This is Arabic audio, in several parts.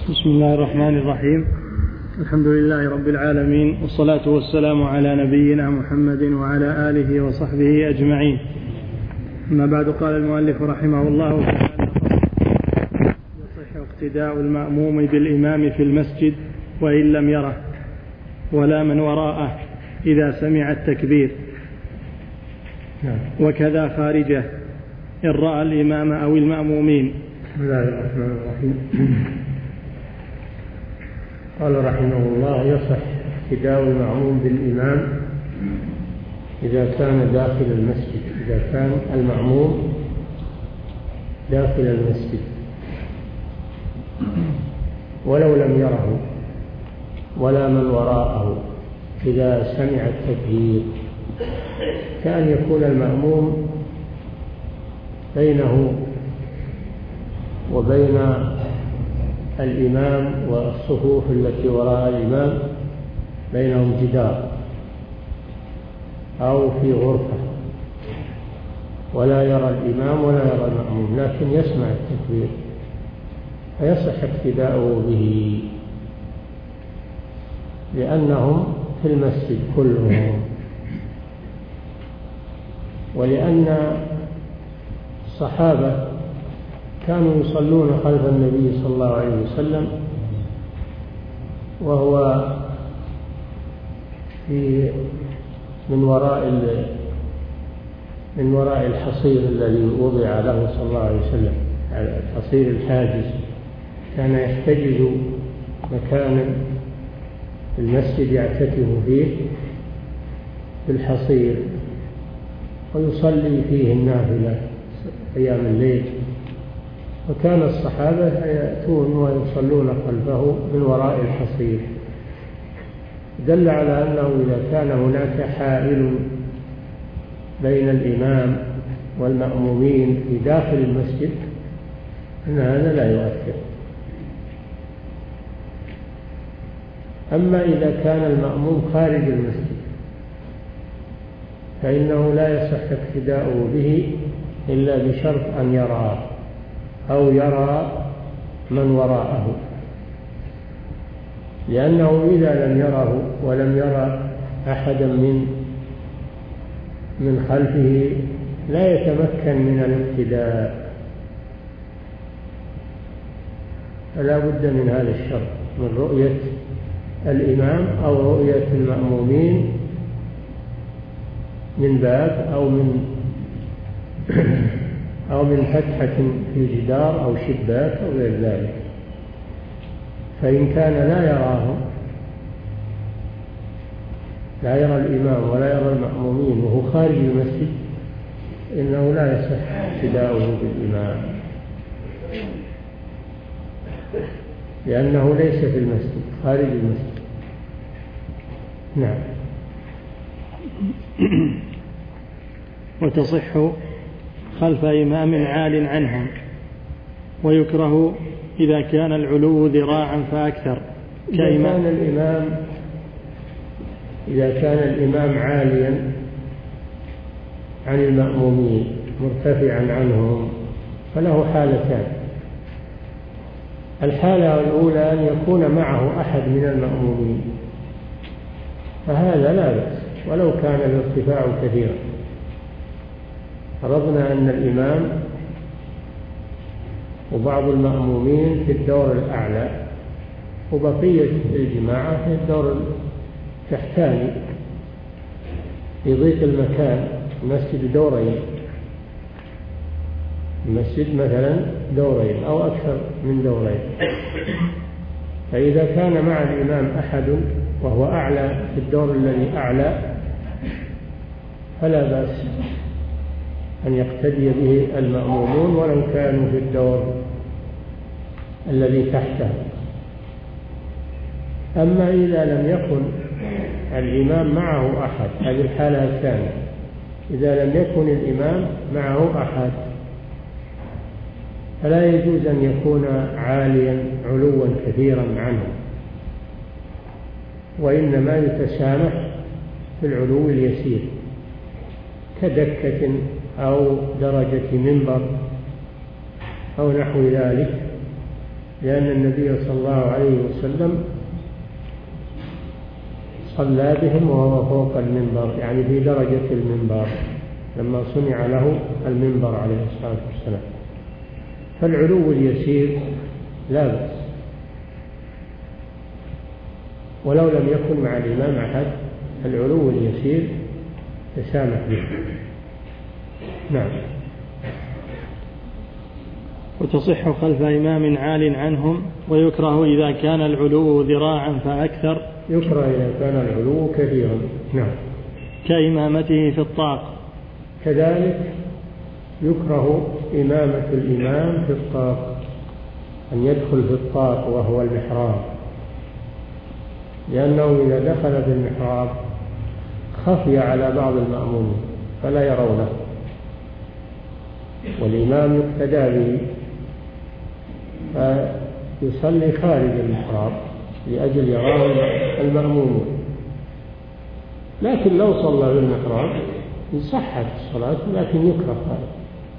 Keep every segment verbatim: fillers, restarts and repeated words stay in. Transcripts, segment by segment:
بسم الله الرحمن الرحيم. الحمد لله رب العالمين، والصلاة والسلام على نبينا محمد وعلى آله وصحبه أجمعين. أما بعد، قال المؤلف رحمه الله تعالى: يصح اقتداء المأموم بالإمام في المسجد وإن لم يره، ولا من وراءه إذا سمع التكبير، وكذا خارجه إن رأى الإمام أو المأمومين. بسم الله الرحمن الرحيم. قال رحمه الله: يصح اقتداء المأموم بالإمام إذا كان داخل المسجد، إذا كان المأموم داخل المسجد ولو لم يره، ولا من وراءه إذا سمع التكبير، كأن يكون المأموم بينه وبين الإمام والصفوف التي وراء الإمام بينهم جدار أو في غرفة، ولا يرى الإمام ولا يرى المأموم، لكن يسمع التكبير، فيصح اقتداؤه به لأنهم في المسجد كلهم، ولأن الصحابة كانوا يصلون خلف النبي صلى الله عليه وسلم وهو في من وراء من وراء الحصير الذي وضع له صلى الله عليه وسلم، الحصير الحاجز، كان يحتجز مكانا في المسجد يعتكف فيه في الحصير ويصلي فيه النافلة أيام الليل، وكان الصحابة يأتون ويصلون خلفه من وراء الحصير، دل على أنه إذا كان هناك حائل بين الإمام والمأمومين في داخل المسجد أن هذا لا يؤثر. أما إذا كان المأموم خارج المسجد فإنه لا يصح اقتداؤه به إلا بشرط أن يراه أو يرى من وراءه، لأنه إذا لم يره ولم يرى أحدا من من خلفه لا يتمكن من الاقتداء، فلا بد من هذا الشرط، من رؤية الإمام أو رؤية المأمومين من باب أو من أو من فتحة في جدار أو شباك أو غير ذلك. فإن كان لا يراهم، لا يرى الإمام ولا يرى المأمومين وهو خارج المسجد، إنه لا يصح اقتداؤه بالإمام، لأنه ليس في المسجد، خارج المسجد. نعم. وتصح خلف إمام عال عنهم، ويكره إذا كان العلو ذراعا فأكثر. إذا كان الإمام إذا كان الإمام عاليا عن المأمومين مرتفعا عنهم فله حالتان: الحالة الأولى أن يكون معه أحد من المأمومين، فهذا لا بأس ولو كان الارتفاع كثيرا. فرضنا أن الإمام وبعض المأمومين في الدور الأعلى وبقية الجماعة في الدور التحتاني، يضيق المكان، المسجد دورين، المسجد مثلا دورين أو أكثر من دورين، فإذا كان مع الإمام أحد وهو أعلى في الدور الذي أعلى فلا بأس أن يقتدي به المأمومون ولو كانوا في الدور الذي تحته. أما إذا لم يكن الإمام معه أحد، هذه الحالة الثانية، إذا لم يكن الإمام معه أحد فلا يجوز أن يكون عاليا علوا كثيرا عنه، وإنما يتسامح في العلو اليسير كدكة أو درجة منبر أو نحو ذلك، لأن النبي صلى الله عليه وسلم صلى بهم وهو فوق المنبر، يعني في درجة المنبر لما صنع له المنبر عليه الصلاة والسلام. فالعلو اليسير لا بأس، ولو لم يكن مع الإمام أحد العلو اليسير تسامح به. نعم. وتصح خلف إمام عال عنهم، ويكره إذا كان العلو ذراعا فأكثر. يكره إذا كان العلو كثيرا. نعم. كإمامته في الطاق. كذلك يكره إمامة الإمام في الطاق، أن يدخل في الطاق وهو المحراب، لأنه إذا دخل في المحراب خفي على بعض المأمومين فلا يرونه، والإمام يقتدى به فيصلي خارج المحراب لأجل يراه المأمومون. لكن لو صلى بالمحراب صحت الصلاة، لكن يكره هذا.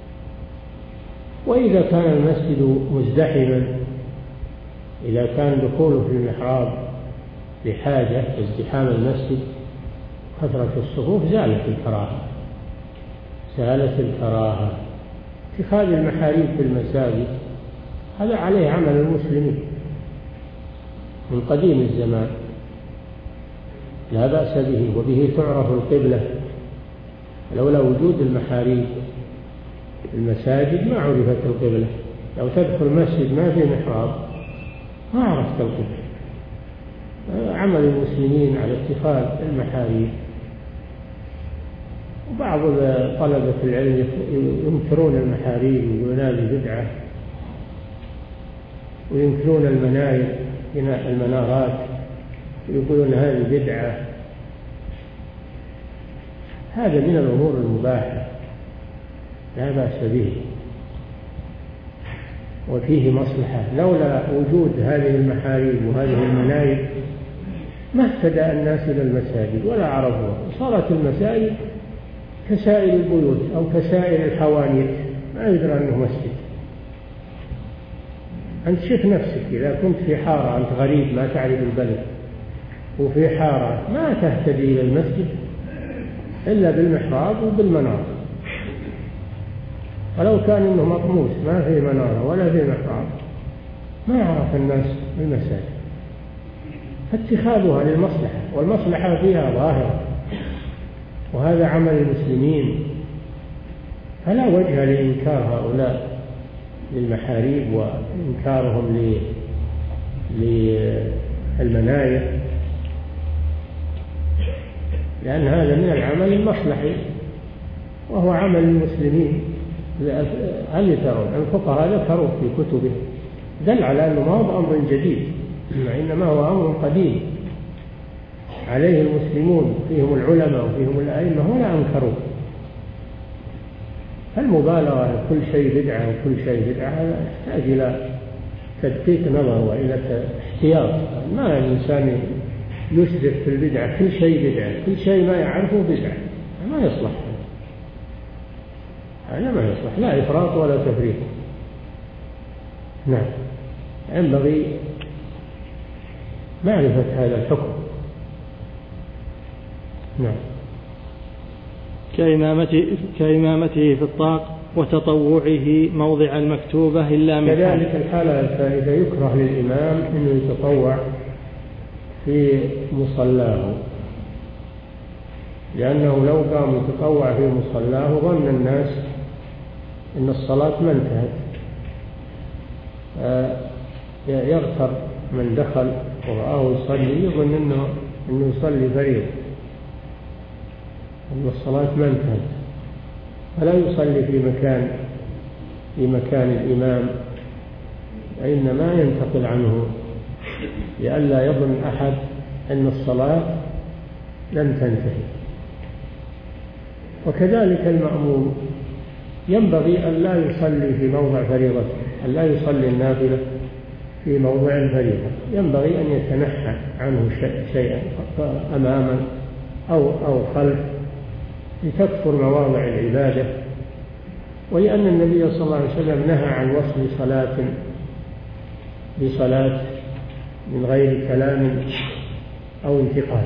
وإذا كان المسجد مزدحما، إذا كان دخوله في المحراب لحاجة ازدحام المسجد كثرة الصفوف زالت الكراهة زالت الكراهة اتخاذ المحاريب في المساجد هذا عليه عمل المسلمين من قديم الزمان، لا بأس به، وبه تعرف القبلة. لولا وجود المحاريب في المساجد ما عرفت القبلة. لو تدخل مسجد ما في محراب ما عرفت القبلة. عمل المسلمين على اتخاذ المحاريب. وبعض طلبة العلم ينكرون المحاريب ويقولون هذه بدعة، وينكرون المناير بناء المنارات ويقولون هذه بدعة. هذا من الأمور المباحة لا بأس به وفيه مصلحة. لولا وجود هذه المحاريب وهذه المناير ما اهتدى الناس إلى المساجد ولا عرفوها. صارت المساجد كسائر البيوت أو كسائر الحوانيت، ما يدرى أنه مسجد. أنت شوف نفسك إذا كنت في حارة، أنت غريب ما تعرف البلد وفي حارة، ما تهتدي إلى المسجد إلا بالمحراب وبالمنار. ولو كان إنه مطموس ما في منارة ولا في محراب ما عرف الناس المساجد. فاتخاذها للمصلحة، والمصلحة فيها ظاهرة، وهذا عمل المسلمين، فلا وجه لإنكار هؤلاء للمحاريب وإنكارهم للمناير، لأن هذا من العمل المصلحي وهو عمل المسلمين. هل ترون الفقهاء ذكروا في كتبه دل على أنه ما هو أمر جديد، وإنما هو أمر قديم عليه المسلمون، فيهم العلماء وفيهم الأئمة ولا أنكروا. المبالغة كل شيء بدعة وكل شيء بدعة هذا يحتاج إلى تدقيق نظر وإلى احتياط. ما الإنسان يسرف في البدعة، كل شيء بدعة، كل شيء ما يعرفه بدعة، ما يصلح. هذا ما يصلح، لا إفراط ولا تفريط. نعم. ينبغي معرفة هذا الحكم. نعم. كإمامته, كإمامته في الطاق وتطوعه موضع المكتوبة إلا من كذلك الحالة الثالثة يكره للإمام أنه يتطوع في مصلاه، لأنه لو قام يتطوع في مصلاه ظن الناس أن الصلاة ما انتهت، يغتر من دخل ورآه يصلي يظن أنه, إنه يصلي فريضة، أن الصلاة ما انتهت، فلا يصلي في مكان في مكان الإمام، وإنما ينتقل عنه لئلا يظن أحد أن الصلاة لم تنتهي. وكذلك المأموم ينبغي أن لا يصلي في موضع فريضة، أن لا يصلي النافلة في موضع الفريضة، ينبغي أن يتنحى عنه شيئا أماما أو أو خلف لتكثر مواضع العبادة. ولأن النبي صلى الله عليه وسلم نهى عن وصل صلاة بصلاة من غير كلام أو انتقال.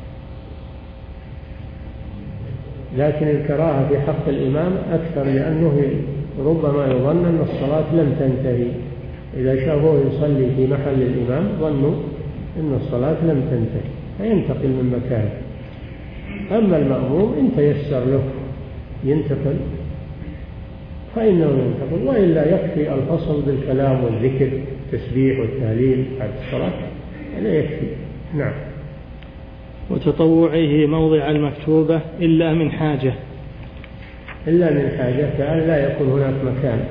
لكن الكراهة في حق الإمام أكثر، لأنه ربما يظن أن الصلاة لم تنتهي. إذا شافوه يصلي في محل الإمام ظنوا أن الصلاة لم تنتهي فينتقل من مكانه. أما المأموم إن تيسر له ينتقل فإنه ينتقل، وإلا يكفي الفصل بالكلام والذكر التسبيح والتهليل بعد الصلاة، هذا يكفي. نعم. وتطوعه موضع المكتوبة إلا من حاجة. إلا من حاجة، كأن لا يكون هناك مكان،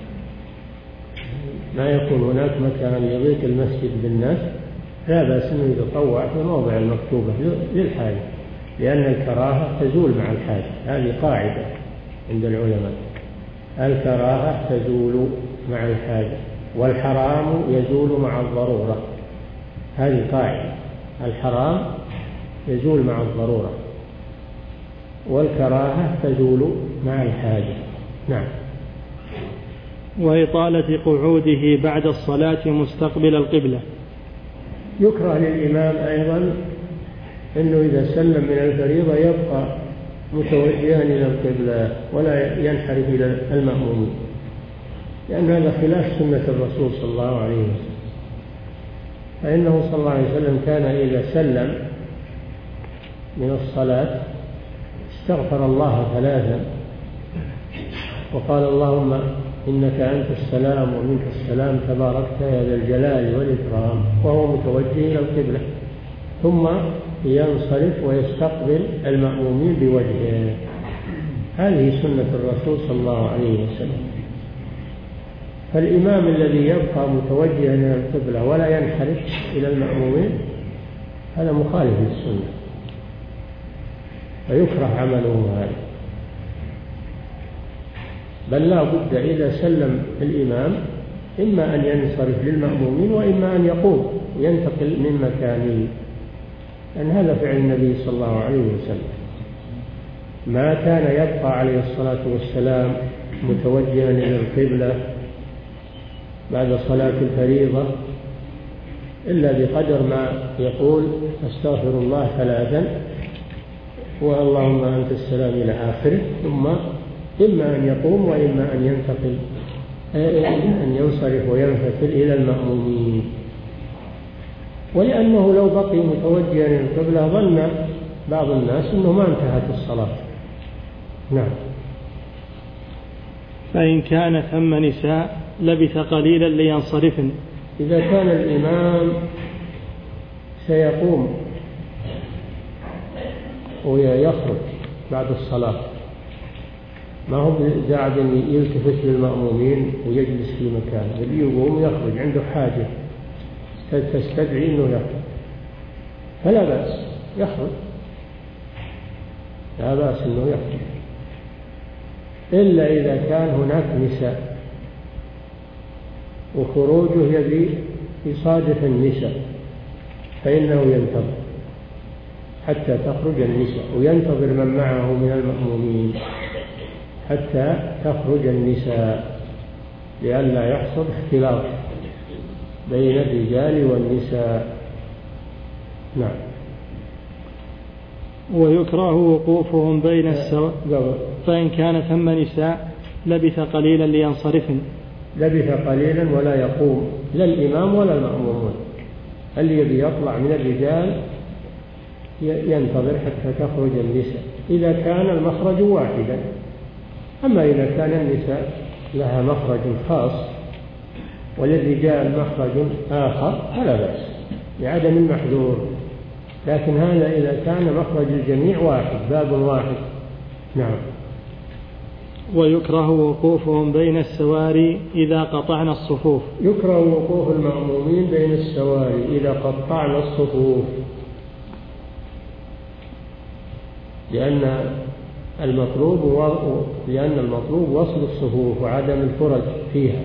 ما يكون هناك مكان يضيق المسجد بالناس، لا بأس أنه يتطوع في موضع المكتوبة للحاجة، لأن الكراهة تزول مع الحاجة. هذه قاعدة عند العلماء، الكراهة تزول مع الحاجة والحرام يزول مع الضرورة. هذه قاعدة، الحرام يزول مع الضرورة والكراهة تزول مع الحاجة. نعم. وإطالة قعوده بعد الصلاة مستقبل القبلة. يكره للإمام أيضا أنه إذا سلم من الفريضة يبقى متوجها إلى القبلة ولا ينحرف إلى المأمومين، لأن هذا خلاف سنة الرسول صلى الله عليه وسلم. فإنه صلى الله عليه وسلم كان إذا سلم من الصلاة استغفر الله ثلاثا وقال اللهم إنك أنت السلام ومنك السلام تباركت يا ذا الجلال والإكرام، وهو متوجه إلى القبلة، ثم ينصرف ويستقبل المأمومين بوجهه. هذه سنة الرسول صلى الله عليه وسلم. فالإمام الذي يبقى متوجها إلى القبلة ولا ينحرف إلى المأمومين هذا مخالف للسنة، فيكره عمله هذا. بل لا بد إذا سلم الإمام إما أن ينصرف للمأمومين وإما أن يقوم وينتقل من مكانه، لأن هذا فعل النبي صلى الله عليه وسلم. ما كان يبقى عليه الصلاة والسلام متوجها إلى القبلة بعد صلاة الفريضة إلا بقدر ما يقول أستغفر الله ثلاثا واللهم أنت السلام إلى آخره، ثم إما أن يقوم وإما أن ينتقل أن ينصرف وينفتل إلى المأمومين. ولأنه لو بقي متوجها إلى القبلة ظن بعض الناس أنه ما انتهت الصلاة. نعم. فإن كان ثم نساء لبث قليلا لينصرفن. إذا كان الإمام سيقوم ويخرج بعد الصلاة، ما هو قاعد يلتفت للمأمومين ويجلس في مكانه، بل يقوم يخرج عنده حاجة تستدعي أنه يخرج، فلا بأس يخرج، لا بأس أنه يخرج، إلا إذا كان هناك نساء وخروجه يبي يصادف النساء فإنه ينتظر حتى تخرج النساء، وينتظر من معه من المأمومين حتى تخرج النساء لئلا يحصل اختلاط بين الرجال والنساء. نعم. ويكره وقوفهم بين السواء. فإن كان ثم نساء لبث قليلا لينصرفن. لبث قليلا ولا يقوم لا الإمام ولا المأمومون، الذي يطلع من الرجال ينتظر حتى تخرج النساء إذا كان المخرج واحدا. أما إذا كان النساء لها مخرج خاص وللرجال مخرج آخر فلا بأس لعدم المحذور، لكن هذا إذا كان مخرج الجميع واحد باب واحد. نعم. ويكره وقوفهم بين السواري إذا قطعنا الصفوف. يكره وقوف المأمومين بين السواري إذا قطعنا الصفوف، لأن المطلوب لأن المطلوب وصل الصفوف وعدم الفرج فيها،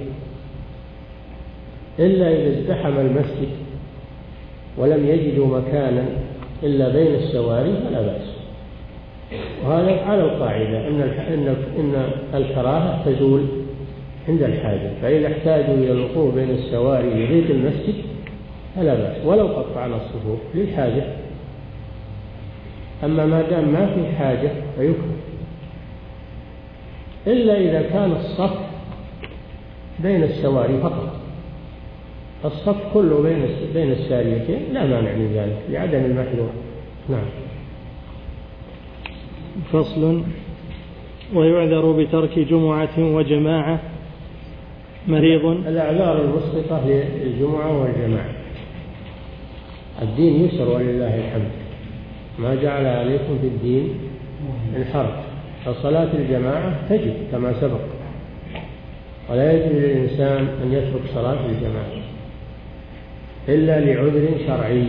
إلا إذا ازدحم المسجد ولم يجدوا مكانا إلا بين السواري فلا بأس. وهذا على القاعدة إن إن إن الكراهة تزول عند الحاجة. فإذا احتاجوا إلى الوقوف بين السواري لغير المسجد فلا بأس ولو قطعنا الصفوف للحاجة. أما ما دام ما في حاجة فيكره، إلا إذا كان الصف بين السواري فقط، الصف كله بين بين الساريتين لا مانع من ذلك لعدم المحذور. نعم. فصل: ويعذر بترك جمعة وجماعة مريض. الأعذار المسقطة للجمعة والجماعة. الدين يسر ولله الحمد، ما جعل عليكم في الدين من حرج. فصلاة الجماعة تجب كما سبق، ولا يجوز للإنسان أن يترك صلاة الجماعة إلا لعذر شرعي،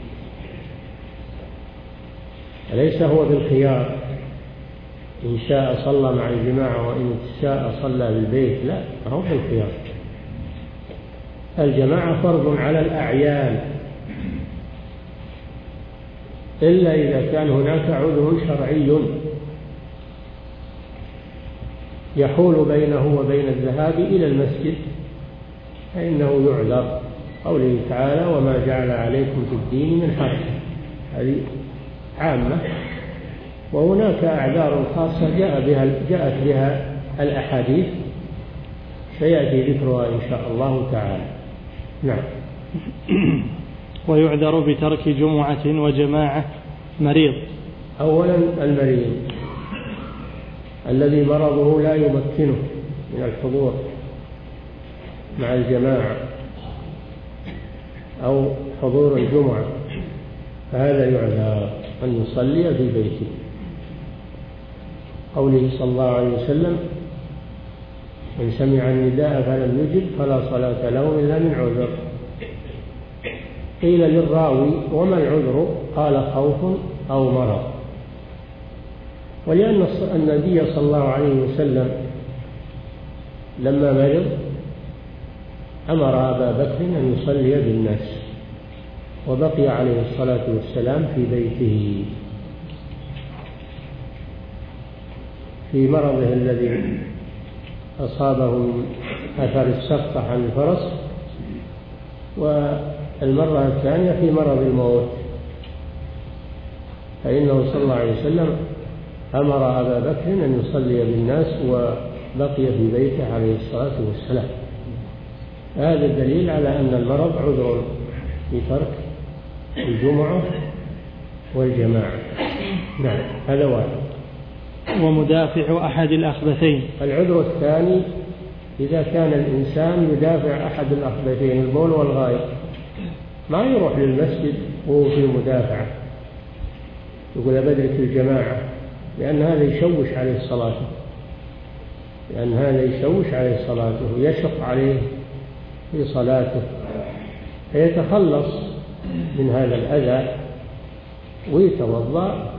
وليس هو بالخيار، إن شاء صلى مع الجماعة وإن شاء صلى بالبيت، لا، هو بالخيار. الجماعة فرض على الأعيان إلا إذا كان هناك عذر شرعي يحول بينه وبين الذهاب إلى المسجد فإنه يعذر. قوله تعالى: وما جعل عليكم في الدين من حرج، هذه عامة. وهناك أعذار خاصة جاء بها جاءت بها الأحاديث سيأتي ذكرها إن شاء الله تعالى. نعم. ويعذر بترك جمعة وجماعة مريض. أولا المريض الذي مرضه لا يمكنه من الحضور مع الجماعة أو حضور الجمعة، فهذا يعذر أن يصلي في بيته. قوله صلى الله عليه وسلم: من سمع النداء فلم يجب فلا صلاة له إلا من عذر. قيل للراوي: وما العذر؟ قال: خوف أو مرض. ولأن النبي صلى الله عليه وسلم لما مرض أمر أبا بكر أن يصلي بالناس، وبقي عليه الصلاة والسلام في بيته في مرضه الذي أصابه من أثر السقطة عن الفرس، والمرة الثانية في مرض الموت، فإنه صلى الله عليه وسلم أمر أبا بكر أن يصلي بالناس وبقي في بيته عليه الصلاة والسلام. هذا الدليل على أن المرض عذر في ترك الجمعة والجماعة. نعم، هذا واحد. ومدافع أحد الأخبثين. العذر الثاني إذا كان الإنسان يدافع أحد الأخبثين، البول والغائط، ما يروح للمسجد وهو في مدافعة يقول أبدرك الجماعة، لأن هذا يشوش عليه صلاته، لأن هذا يشوش عليه صلاته ويشق عليه في صلاته، فيتخلص من هذا الأذى ويتوضأ.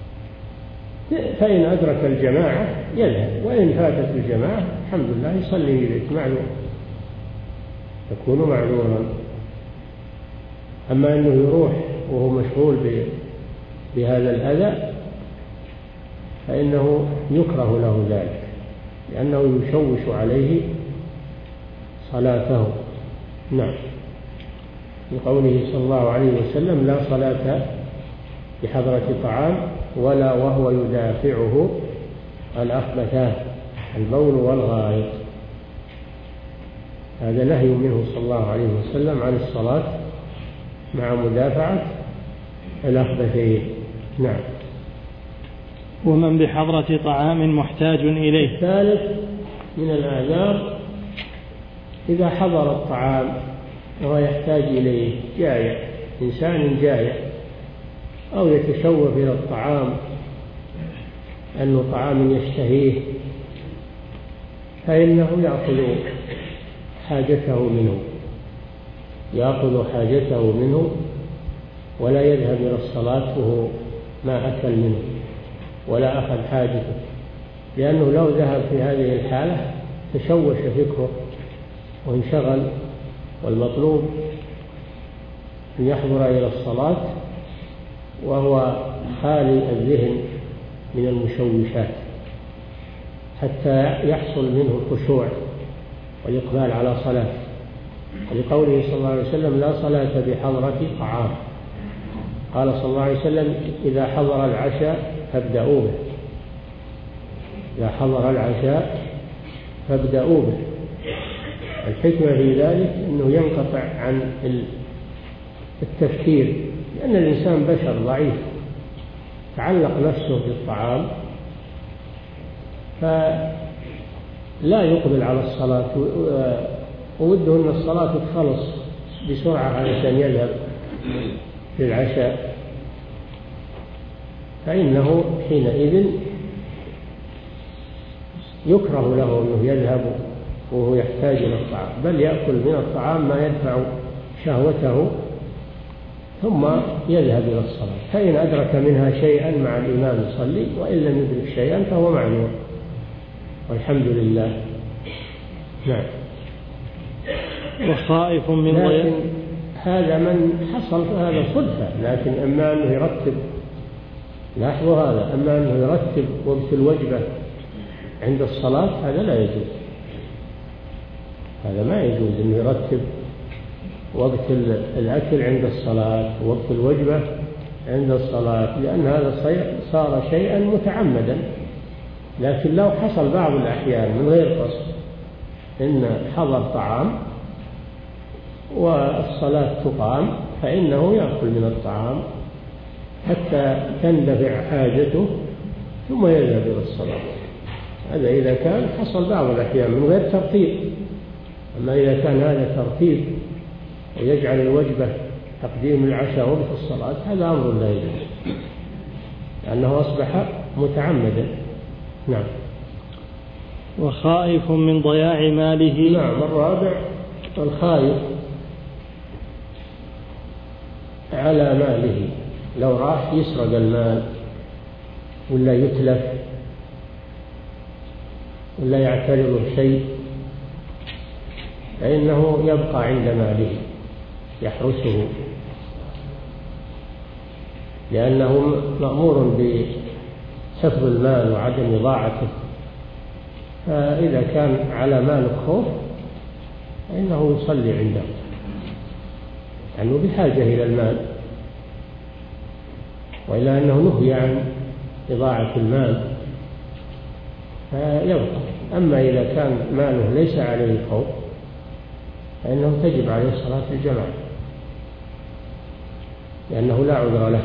فإن أدرك الجماعة يذهب، وإن فاتت الجماعة الحمد لله يصلي إليك معلوم، يكون معلوما. أما أنه يروح وهو مشغول بهذا الأذى فإنه يكره له ذلك، لأنه يشوش عليه صلاته. نعم. لقوله صلى الله عليه وسلم: لا صلاة بحضرة طعام ولا وهو يدافعه الأخبثان، البول والغائط. هذا نهي منه صلى الله عليه وسلم عن الصلاة مع مدافعة الأخبثين. نعم. ومن بحضرة طعام محتاج إليه. الثالث من الآثار إذا حضر الطعام وهو يحتاج إليه، جائع، إنسان جائع أو يتشوف إلى الطعام أنه طعام يشتهيه، فإنه يأخذ حاجته منه يأخذ حاجته منه ولا يذهب إلى الصلاة وهو ما أكل منه ولا أخذ حاجته، لأنه لو ذهب في هذه الحالة تشوش فكره وانشغل، والمطلوب أن يحضر إلى الصلاة وهو خالي الذهن من المشوشات حتى يحصل منه الخشوع والإقبال على صلاة، ولقوله صلى الله عليه وسلم لا صلاة بحضرة طعام. قال صلى الله عليه وسلم إذا حضر العشاء فابدأوا به، إذا حضر العشاء فابدأوا به. الحكمة في ذلك أنه ينقطع عن التفكير، لأن الإنسان بشر ضعيف تعلق نفسه بالطعام، فلا يقبل على الصلاة، ووده أن الصلاة تخلص بسرعة علشان يذهب في العشاء، فإنه حينئذ يكره له أنه يذهب وهو يحتاج إلى الطعام، بل يأكل من الطعام ما يدفع شهوته ثم يذهب إلى الصلاة. فإن أدرك منها شيئا مع الإمام يصلي، وإن لم يدرك شيئا فهو معذور والحمد لله. نعم. وخائف من ضياع. لكن هذا من حصل هذا صدفة، لكن أما أنه يرتب، لاحظوا هذا، أما أنه يرتب وقت الوجبة عند الصلاة هذا لا يجوز، هذا ما يجوز أنه يرتب وقت الأكل عند الصلاة ووقت الوجبة عند الصلاة، لأن هذا صار شيئا متعمدا. لكن لو حصل بعض الأحيان من غير قصد إن حضر طعام والصلاة تقام، فإنه يأكل من الطعام حتى تندفع حاجته ثم يذهب إلى الصلاة. هذا إذا كان حصل بعض الأحيان من غير ترتيب. أما إذا كان هذا ترتيب ويجعل الوجبة تقديم العشاء وقت الصلاة، هذا أمر لا يجوز، لأنه أصبح متعمدا. نعم. وخائف من ضياع ماله. نعم. الرابع الخائف على ماله، لو راح يسرق المال ولا يتلف ولا يعترض شيء، فإنه يبقى عند ماله يحرسه، لأنه مأمور بحفظ المال وعدم إضاعته. فإذا كان على مالك خوف فإنه يصلي عنده، لأنه يعني بحاجة إلى المال، وإلا أنه نهي عن إضاعة المال فيبقى. أما إذا كان ماله ليس عليه خوف فإنه تجب عليه صلاة الجماعة، لأنه لا عذر له.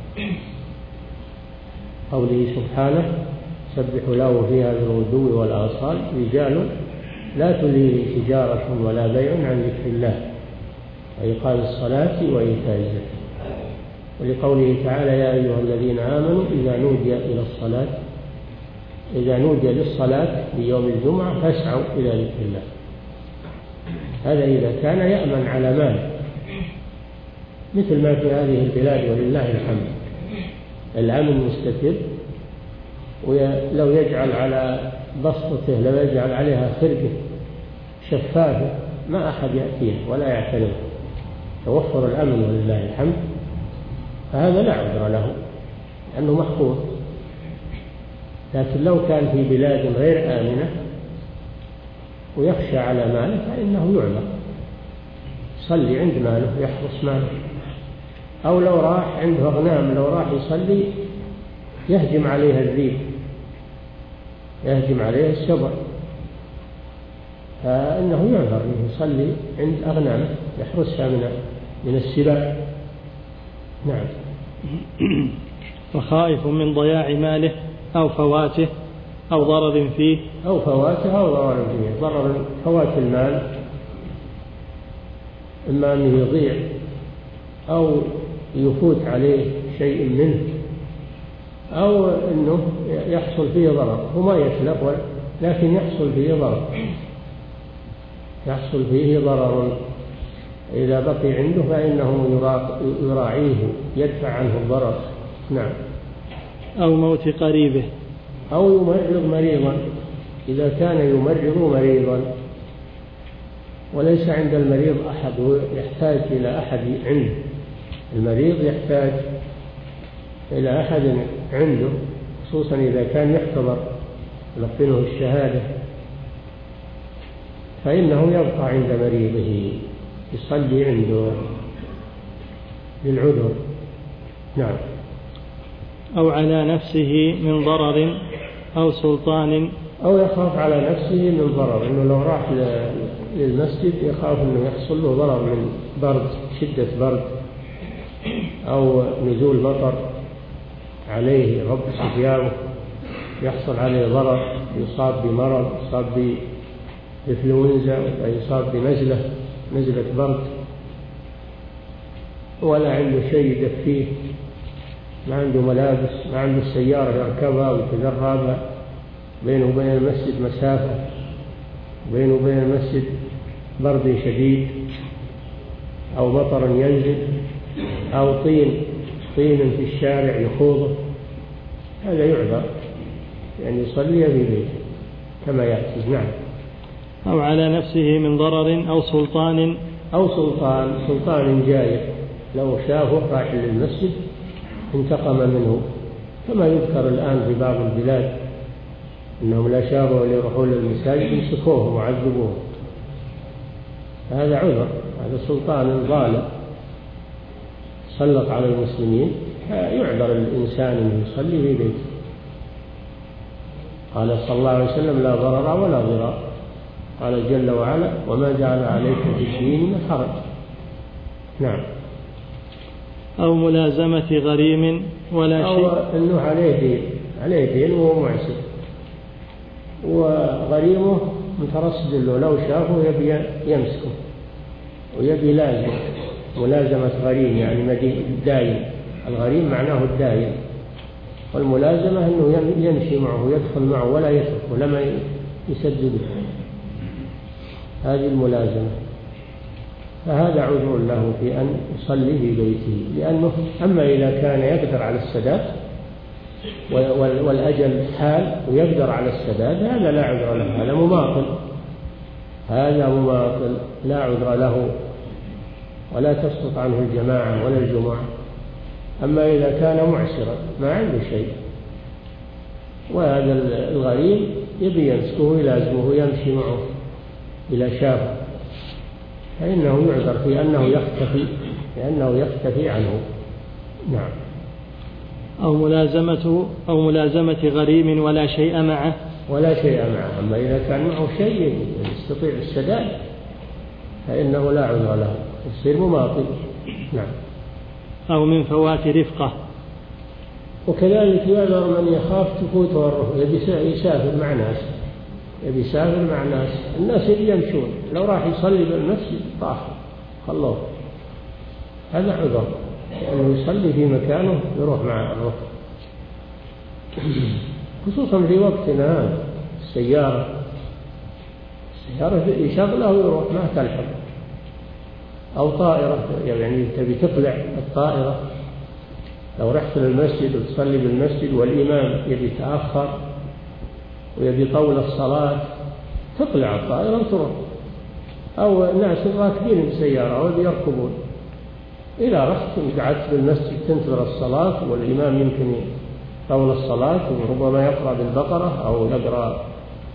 قوله سبحانه سبح له فيها بالغدو والآصال رجال لا تلهيهم تجارة ولا بيع عن ذكر الله وإقام الصلاة وإيتاء الزكاة. ولقوله تعالى يا أيها الذين آمنوا إذا نودي إلى الصلاة إذا نودي للصلاة في يوم الجمعة فاسعوا إلى ذكر الله. هذا إذا كان يأمن على ماله، مثل ما في هذه البلاد ولله الحمد الأمن مستتب، ولو يجعل على بسطته لو يجعل عليها خرقة شفافة ما أحد يأتيه ولا يعترض، توفر الأمن ولله الحمد، فهذا لا عذر له لأنه محفوظ. لكن لو كان في بلاد غير آمنة ويخشى على ماله فإنه يعذر، يصلي عند ماله يحرس ماله. أو لو راح عنده أغنام لو راح يصلي يهجم عليها الذئب يهجم عليها السبع، فإنه يعذر أنه يصلي عند أغنامه يحرسها من من السباع. نعم. وخائف من ضياع ماله أو فواته أو ضرر فيه أو فواته أو ضرر فيه. ضرر فوات المال إما أنه يضيع أو يفوت عليه شيء منه أو أنه يحصل فيه ضرر، وما يتلف لكن يحصل فيه ضرر يحصل فيه ضرر إذا بقي عنده فإنه يراعيه يدفع عنه الضرر. نعم. أو موت قريبه أو يمرض مريضا، إذا كان يمرض مريضا وليس عند المريض أحد يحتاج إلى أحد عنده، المريض يحتاج إلى أحد عنده، خصوصا إذا كان يحتضر يلقنه الشهادة، فإنه يبقى عند مريضه يصلي عنده للعذر. نعم. أو على نفسه من ضرر أو سلطان، أو يخاف على نفسه من ضرر، إنه لو راح للمسجد يخاف إنه يحصل له ضرر من برد، شدة برد أو نزول مطر عليه رب ثيابه، يحصل عليه ضرر، يصاب بمرض، يصاب بإنفلونزا، يصاب بنزلة نزلة برد، ولا عنده شيء يدفيه، ما عنده ملابس، ما عنده سيارة يركبها ويتدربها، بينه وبين المسجد مسافة، بينه وبين المسجد برد شديد أو مطر ينزل أو طين طين في الشارع يخوضه، هذا يعذر يعني يصلي في بيته كما يأتي. نعم. أو على نفسه من ضرر أو سلطان، أو سلطان سلطان جائر، لو شافه راح للمسجد انتقم منه، كما يذكر الآن في بعض البلاد أنهم لا شافوا ليروحوا للمساجد يمسكوهم وعذبوهم، هذا عذر، هذا سلطان ظالم سلط على المسلمين، يعذر الإنسان أن يصلي في بيته. قال صلى الله عليه وسلم: لا ضرر ولا ضرار. قال جل وعلا: وما جعل عليكم في الدين من حرج. نعم. أو ملازمة غريم ولا شيء، أو أنه عليه دين عليه دين وهو معسر، وغريمه مترصد له، لو شافه يبي يمسكه ويبي لازم. ملازمة غريم يعني داين، الغريم معناه الداين، والملازمة أنه يمشي معه يدخل معه ولا يتركه لما يسدده، هذه الملازمة. فهذا عذر له في أن يصلي في بيته، لأنه أما إذا كان يقدر على السداد والأجل حال ويقدر على السداد، هذا لا عذر له، هذا مماطل، هذا مماطل لا عذر له ولا تسقط عنه الجماعة ولا الجمعة. أما إذا كان معسرا ما عنده شيء، وهذا الغريب يبي يمسكه يلازمه يمشي معه إلى شافه، فإنه يعذر في أنه يختفي لأنه يختفي عنه. نعم. أو ملازمة أو ملازمة غريم ولا شيء معه ولا شيء معه. أما إذا كان معه شيء يستطيع السداد فإنه لا عذر له، يصير مماطل. نعم. أو من فوات رفقة. وكذلك يعذر من يخاف تفوته الرفقة، يبي يسافر مع ناس يبي يسافر مع ناس الناس يبي يمشون، لو راح يصلي بالمسجد طاح خلوه، هذا عذر لأنه يصلي في مكانه يروح مع الرفقة، خصوصا في وقتنا هذا السيارة السيارة يشغلها ويروح ما تلحق، أو طائرة يعني تبي تقلع الطائرة، لو رحت للمسجد وتصلي بالمسجد والإمام يبي يتأخر ويبي طول الصلاة تقلع الطائرة وتروح، أو ناس راكبين بسيارة ويبي يركبون، إذا رحت وقعدت بالمسجد تنتظر الصلاة والإمام يمكن طول الصلاة وربما يقرأ بالبقرة أو يقرأ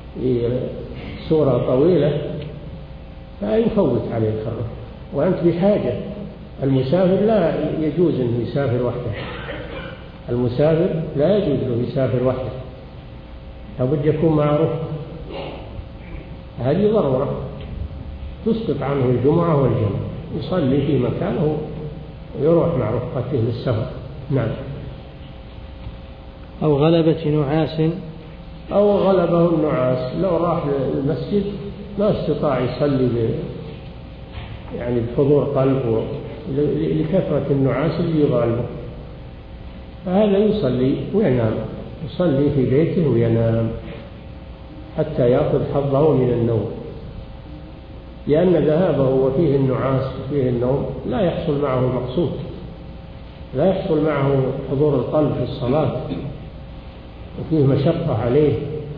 سورة طويلة، فيفوت عليه الخروج وأنت بحاجة. المسافر لا يجوز أنه يسافر وحده، المسافر لا يجوز له يسافر وحده، لابد يكون مع رفقة، هذه ضرورة تسقط عنه الجمعة والجمعة، يصلي في مكانه ويروح مع رفقته للسفر. نعم. أو غلبة نعاس. أو غلبه النعاس، لو راح للمسجد ما استطاع يصلي ب... يعني بحضور قلب لكثرة النعاس اللي يغالبه، فهذا يصلي وينام، يصلي في بيته وينام حتى يأخذ حظه من النوم، لأن ذهابه وفيه النعاس وفيه النوم لا يحصل معه المقصود، لا يحصل معه حضور القلب في الصلاة وفيه مشقة عليه.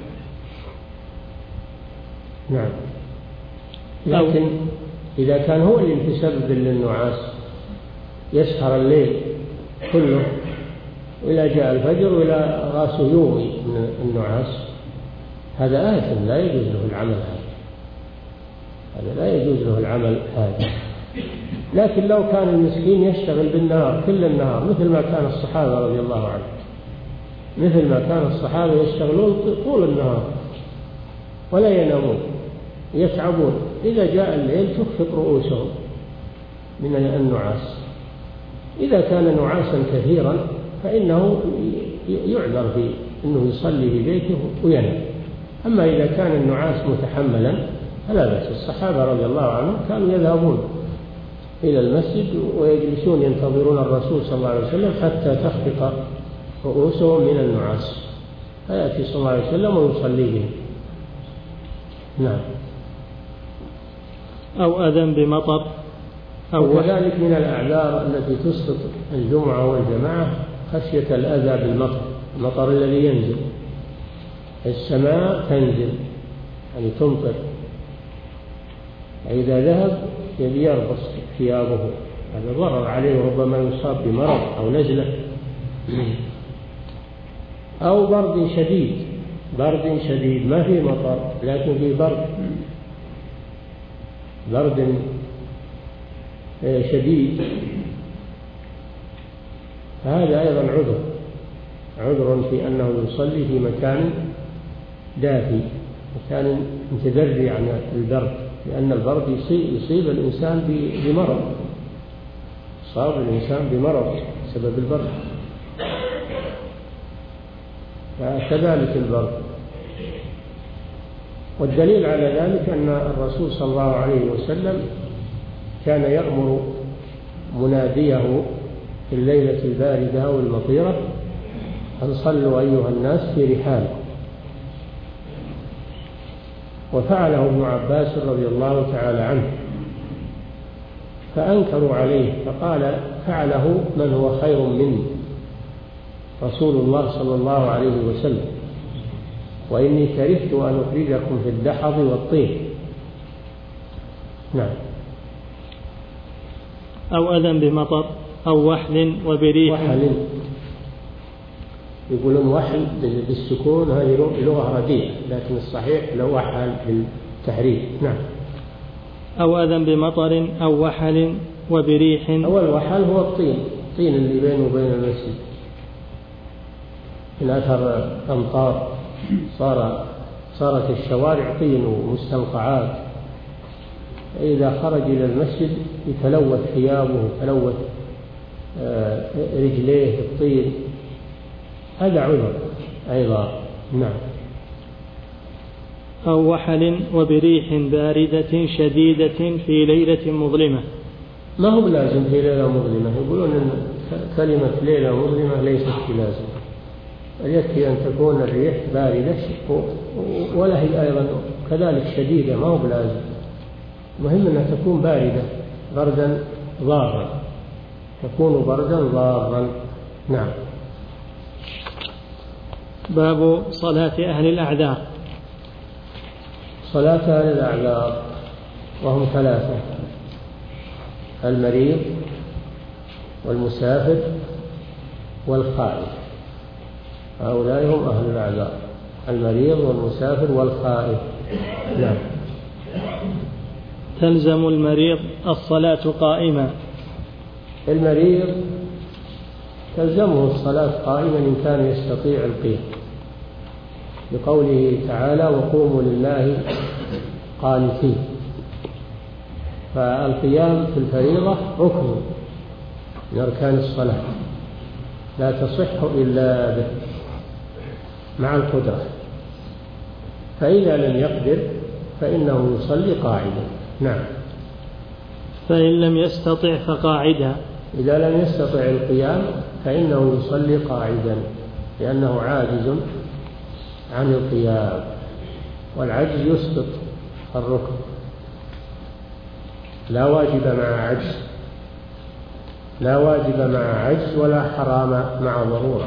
نعم. لكن إذا كان هو اللي يتسبب للنعاس يسهر الليل كله وإلى جاء الفجر وإلى رأسه يومي من النعاس، هذا آثم لا يجوز له العمل هذا، هذا لا يجوز له العمل هذا. لكن لو كان المسكين يشتغل بالنهار كل النهار مثل ما كان الصحابة رضي الله عنهم، مثل ما كان الصحابة يشتغلون طول النهار ولا ينامون يتعبون، إذا جاء الليل تخفق رؤوسهم من النعاس. إذا كان نعاسا كثيرا فإنه يعذر في أنه يصلي في بيته وينام. أما إذا كان النعاس متحملا فلا بأس. الصحابة رضي الله عنهم كانوا يذهبون إلى المسجد ويجلسون ينتظرون الرسول صلى الله عليه وسلم حتى تخفق رؤوسهم من النعاس، فيأتي صلى الله عليه وسلم ويصلي بهم. نعم. أو أذن بمطر. أو وكذلك من الأعذار التي تسقط الجمعة والجماعة خشية الأذى بالمطر، المطر الذي ينزل، السماء تنزل يعني تمطر، إذا ذهب يبي يربص ثيابه، هذا ضرر عليه وربما يصاب بمرض أو نزلة. أو برد شديد، برد شديد ما في مطر لكن في برد، برد شديد، هذا أيضا عذر، عذر في أنه يصلي في مكان دافي، مكان متدري عن البرد، لأن البرد يصيب, يصيب الإنسان بمرض، صاب الإنسان بمرض بسبب البرد. فكذلك البرد. والدليل على ذلك أن الرسول صلى الله عليه وسلم كان يأمر مناديه في الليلة الباردة أو المطيرة أن صلوا أيها الناس في رحالكم، وفعله ابن عباس رضي الله تعالى عنه، فأنكروا عليه فقال فعله من هو خير مني رسول الله صلى الله عليه وسلم، وإني كرهت أن أخرجكم في الدحض والطين. نعم. أو أذن بمطر أو وحل وبريح. وحل يقولون وحل بالسكون، هذه لغة رديئة، لكن الصحيح لو وحل بالتحريف. نعم. أو أذن بمطر أو وحل وبريح. أول وحل هو الطين، الطين اللي بينه وبين المسجد من أثر أمطار، صار صارت الشوارع طين ومستنقعات، إذا خرج إلى المسجد يتلوث ثيابه يتلوث رجليه بالطين، هذا عذر أيضا. نعم. أو وحل وبريح باردة شديدة في ليلة مظلمة. ما هو لازم في ليلة مظلمة، يقولون أن كلمة ليلة مظلمة ليست بلازم، يكفي أن تكون الريح باردة ولا هي أيضا كذلك شديدة، ما هو بلازم، مهم أنها تكون باردة بردا ضارا، تكون بردا ضارا. نعم. باب صلاة أهل الأعذار. صلاة أهل الأعذار وهم ثلاثة: المريض والمسافر والخائف، هؤلاء هم أهل الأعذار، المريض والمسافر والخائف. نعم. تلزم المريض الصلاة قائما. المريض تلزمه الصلاة قائما إن كان يستطيع القيام، بقوله تعالى وقوموا لله قانتين، فالقيام في الفريضة ركن من أركان الصلاة لا تصح إلا به مع القدرة، فإذا لم يقدر فإنه يصلي قاعدا. نعم. فإن لم يستطع فقاعدا. إذا لم يستطع القيام فإنه يصلي قاعدا لأنه عاجز عن القيام، والعجز يسقط الركن، لا واجب مع عجز، لا واجب مع عجز ولا حرام مع ضرورة.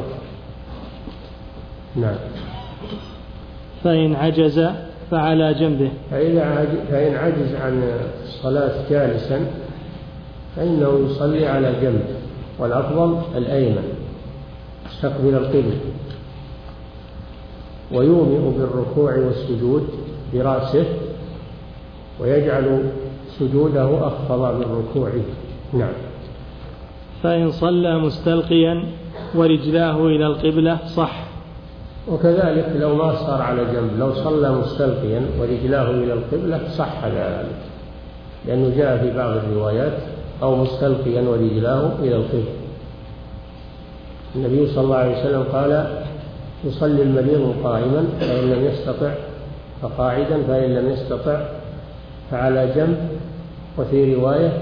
نعم. فإن عجز فعلى جنبه. فإذا عجز فإن عجز عن الصلاة جالسا فإنه يصلي على جنب، والأفضل الأيمن استقبل القبلة، ويومئ بالركوع والسجود برأسه ويجعل سجوده أخفض من ركوعه. نعم. فإن صلى مستلقيا ورجلاه إلى القبلة صح. وكذلك لو ما صار على جنب، لو صلى مستلقيا ورجلاه إلى القبلة صح ذلك، لأنه جاء في بعض الروايات أو مستلقيا ورجلاه إلى القبلة. النبي صلى الله عليه وسلم قال: يصلي المريض قائما فإن لم يستطع فقاعدا، فإن لم يستطع فعلى جنب، وفي رواية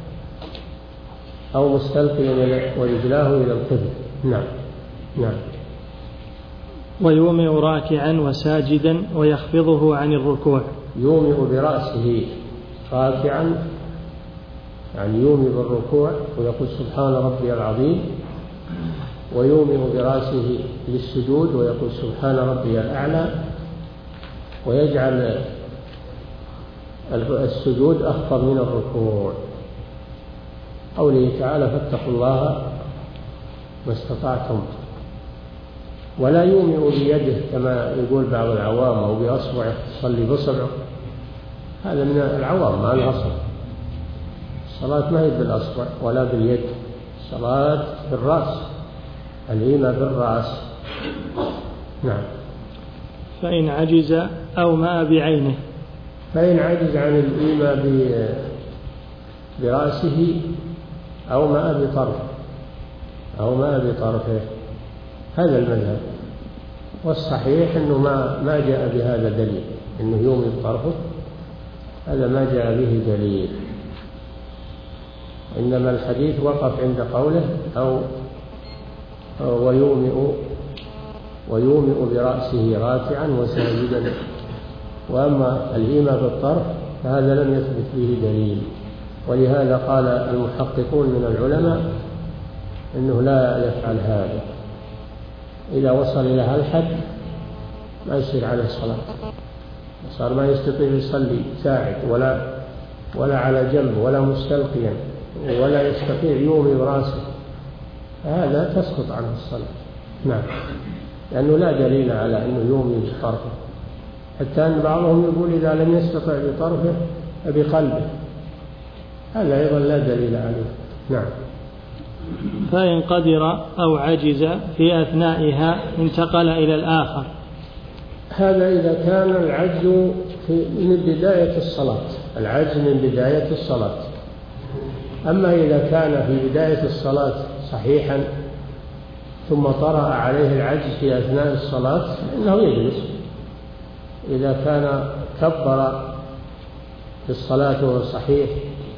أو مستلقيا ورجلاه إلى القبلة. نعم. نعم. ويومئ راكعا وساجدا ويخفضه عن الركوع. يومئ برأسه راكعا، يعني يومئ بالركوع ويقول سبحان ربي العظيم، ويومئ برأسه للسجود ويقول سبحان ربي الأعلى، ويجعل السجود أخفض من الركوع. قوله تعالى: فاتقوا الله ما استطعتم. ولا يومئ بيده كما يقول بعض العوام أو بأصبعه، يصلي بصبعه، هذا من العوام ما الأصل. الصلاة ما هي بالأصبع ولا باليد، الصلاة بالرأس، الإيمة بالرأس. نعم. فإن عجز أو ماء بعينه. فإن عجز عن الإيمة برأسه أو ماء بطرفه أو ماء بطرفه هذا المذهب. والصحيح أنه ما ما جاء بهذا دليل، أنه يومئ بطرفه، هذا ما جاء به دليل. إنما الحديث وقف عند قوله أو ويومئ ويومئ برأسه راكعا وساجدا. وأما الإيمة بالطرف فهذا لم يثبت به دليل، ولهذا قال المحققون من العلماء إنه لا يفعل هذا. إذا وصل إلى هذا الحد ما يصير عليه الصلاة، صار ما يستطيع يصلي ساعد ولا ولا على جنب ولا مستلقيا ولا يستطيع يومئ برأسه، هذا تسقط عنه الصلاة. نعم. لأنه لا دليل على أنه يومئ بطرفه، حتى أن بعضهم يقول إذا لم يستطع بطرفه بقلبه، هذا أيضا لا دليل عليه. نعم. فإن قدر أو عجز في أثنائها انتقل إلى الآخر. هذا إذا كان العجز من بداية الصلاة، العجز من بداية الصلاة. أما إذا كان في بداية الصلاة صحيحا ثم طرأ عليه العجز في أثناء الصلاة فإنه يجلس. إذا كان كبر في الصلاة وهو صحيح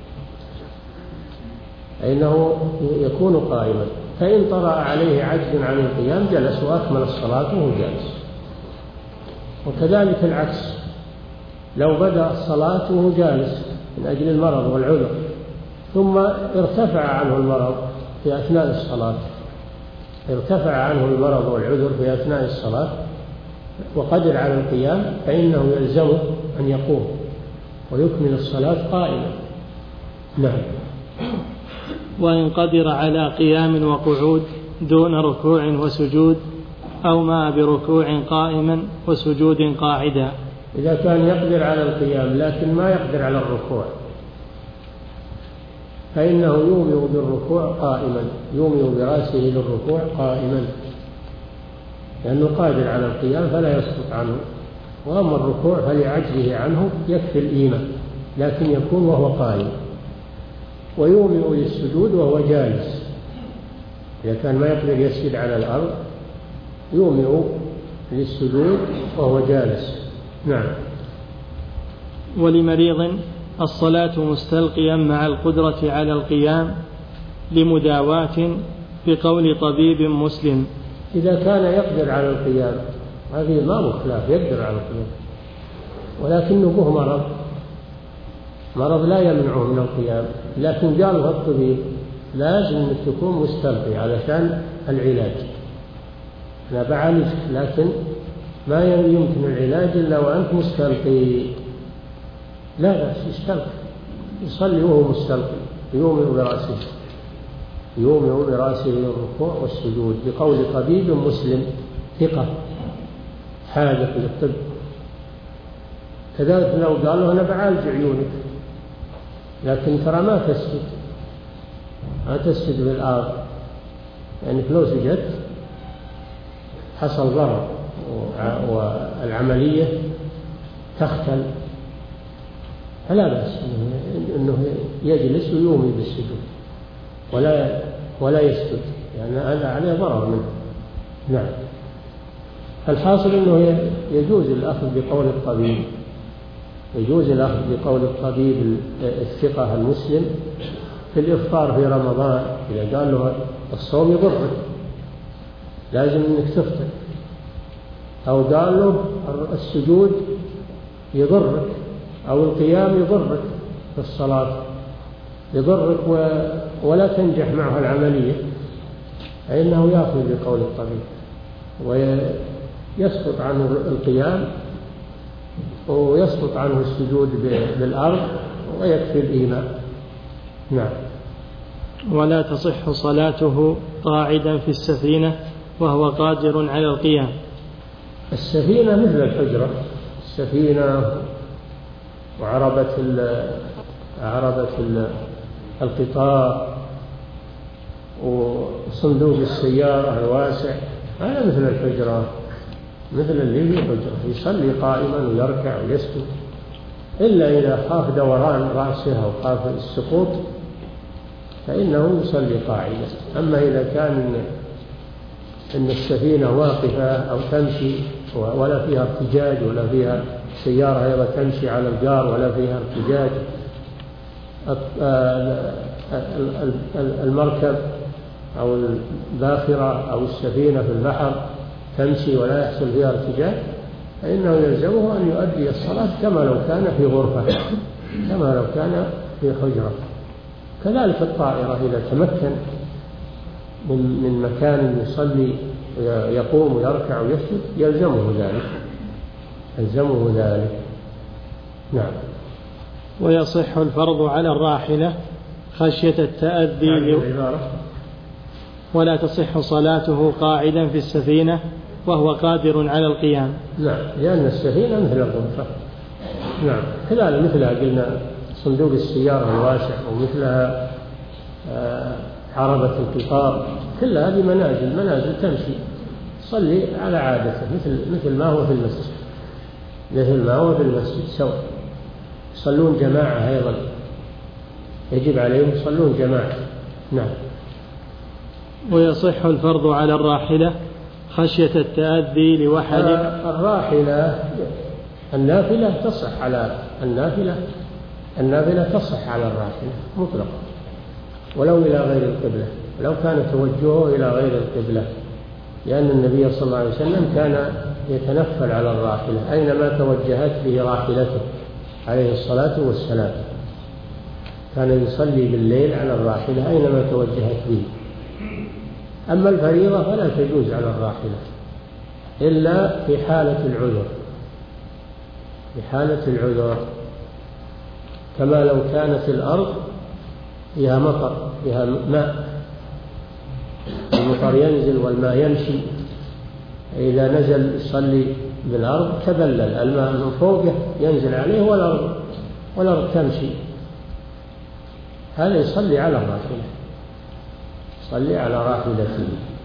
فإنه يكون قائما، فإن طرأ عليه عجز عن القيام جلس وأكمل الصلاة وهو جالس. وكذلك العكس، لو بدأ الصلاة وهو جالس من أجل المرض والعذر ثم ارتفع عنه المرض في أثناء الصلاة، ارتفع عنه المرض والعذر في أثناء الصلاة وقدر على القيام، فإنه يلزمه أن يقوم ويكمل الصلاة قائما. نعم. وإن قدر على قيام وقعود دون ركوع وسجود أو ما بركوع قائما وسجود قاعدا. إذا كان يقدر على القيام لكن ما يقدر على الركوع فإنه يومئ بالركوع قائما، يومئ برأسه للركوع قائما، لأنه قادر على القيام فلا يسقط عنه. وأما الركوع فلعجزه عنه يكفي الإيمة، لكن يكون وهو قائم. ويومئ للسجود وهو جالس، إذا كان ما يقدر يسجد على الأرض يومئ للسجود وهو جالس. نعم. ولمريض الصلاة مستلقيا مع القدرة على القيام لمداواة بقول طبيب مسلم. إذا كان يقدر على القيام هذه ما مخلاف، يقدر على القيام ولكنه به مرض، مرض لا يمنعه من القيام، لكن قال له الطبيب لازم أن تكون مستلقي علشان العلاج، أنا بعالجك لكن ما يمكن العلاج إلا وأنت مستلقي. لا بأس يستلقي، يصلي وهو مستلقي، يومئ برأسه يومئ برأسه للركوع والسجود بقول طبيب مسلم ثقة حاذق للطب. كذلك لو قال له أنا بعالج عيونك، لكن ترى ما تسجد ما تسجد بالأرض، يعني لو سجدت حصل ضرر والعملية تختل، فلا بأس أنه يجلس ويومي بالسجود ولا ولا يسجد، يعني هذا عليه ضرر منه. نعم. الحاصل أنه يجوز الأخذ بقول الطبيب، يجوز الأخذ بقول الطبيب الثقة المسلم في الإفطار في رمضان. إذا قال له الصوم يضرك لازم أنك تفطر، أو قال له السجود يضرك أو القيام يضرك في الصلاة يضرك ولا تنجح معه العملية، فإنه يأخذ بقول الطبيب ويسقط عنه القيام ويسقط عنه السجود بالأرض ويكفي الإيمان. نعم. ولا تصح صلاته قاعدا في السفينة وهو قادر على القيام. السفينة مثل الحجرة، السفينة وعربة عربة القطار وصندوق السيارة الواسع، هذا مثل الحجرة، مثل اللي في حجرة يصلي قائما ويركع ويسجد، إلا إذا خاف دوران رأسه أو خاف السقوط فإنه يصلي قاعدا. أما إذا كان إن السفينة واقفة أو تمشي ولا فيها ارتجاج ولا فيها سيارة أيضا تمشي على الجار ولا فيها ارتجاج، المركب أو الباخرة أو السفينة في البحر تمشي ولا يحصل فيها ارتجاج، فإنه يلزمه أن يؤدي الصلاة كما لو كان في غرفة، كما لو كان في حجرة. كذلك الطائرة إذا تمكن من مكان يصلي يقوم ويركع ويسجد يلزمه ذلك، يلزمه ذلك. نعم. ويصح الفرض على الراحلة خشية التأذي يعني ولا تصح صلاته قاعدا في السفينة وهو قادر على القيام. نعم، لأن السفينة مثل الغرفة. نعم. كذلك مثلها قلنا صندوق السيارة الواسع ومثلها عربة القطار، كل هذه منازل منازل تمشي صلي على عادته مثل مثل ما هو في المسجد، مثل ما هو في المسجد سواء. يصلون جماعة أيضا، يجب عليهم يصلون جماعة. نعم. ويصح الفرض على الراحلة خشية التأذي لوحل. الراحلة النافلة تصح على النافلة النافلة تصح على الراحلة مطلقا ولو إلى غير القبلة، ولو كان توجهه إلى غير القبلة، لأن النبي صلى الله عليه وسلم كان يتنفل على الراحلة أينما توجهت به راحلته عليه الصلاة والسلام، كان يصلي بالليل على الراحلة أينما توجهت به. أما الفريضة فلا تجوز على الراحلة إلا في حالة العذر، في حالة العذر، كما لو كانت الأرض فيها مطر فيها ماء، المطر ينزل والماء يمشي، إذا نزل يصلي بالأرض تبلل الماء من فوقه ينزل عليه والأرض والأرض تمشي، هذا يصلي على الراحلة، يصلي على راحلته،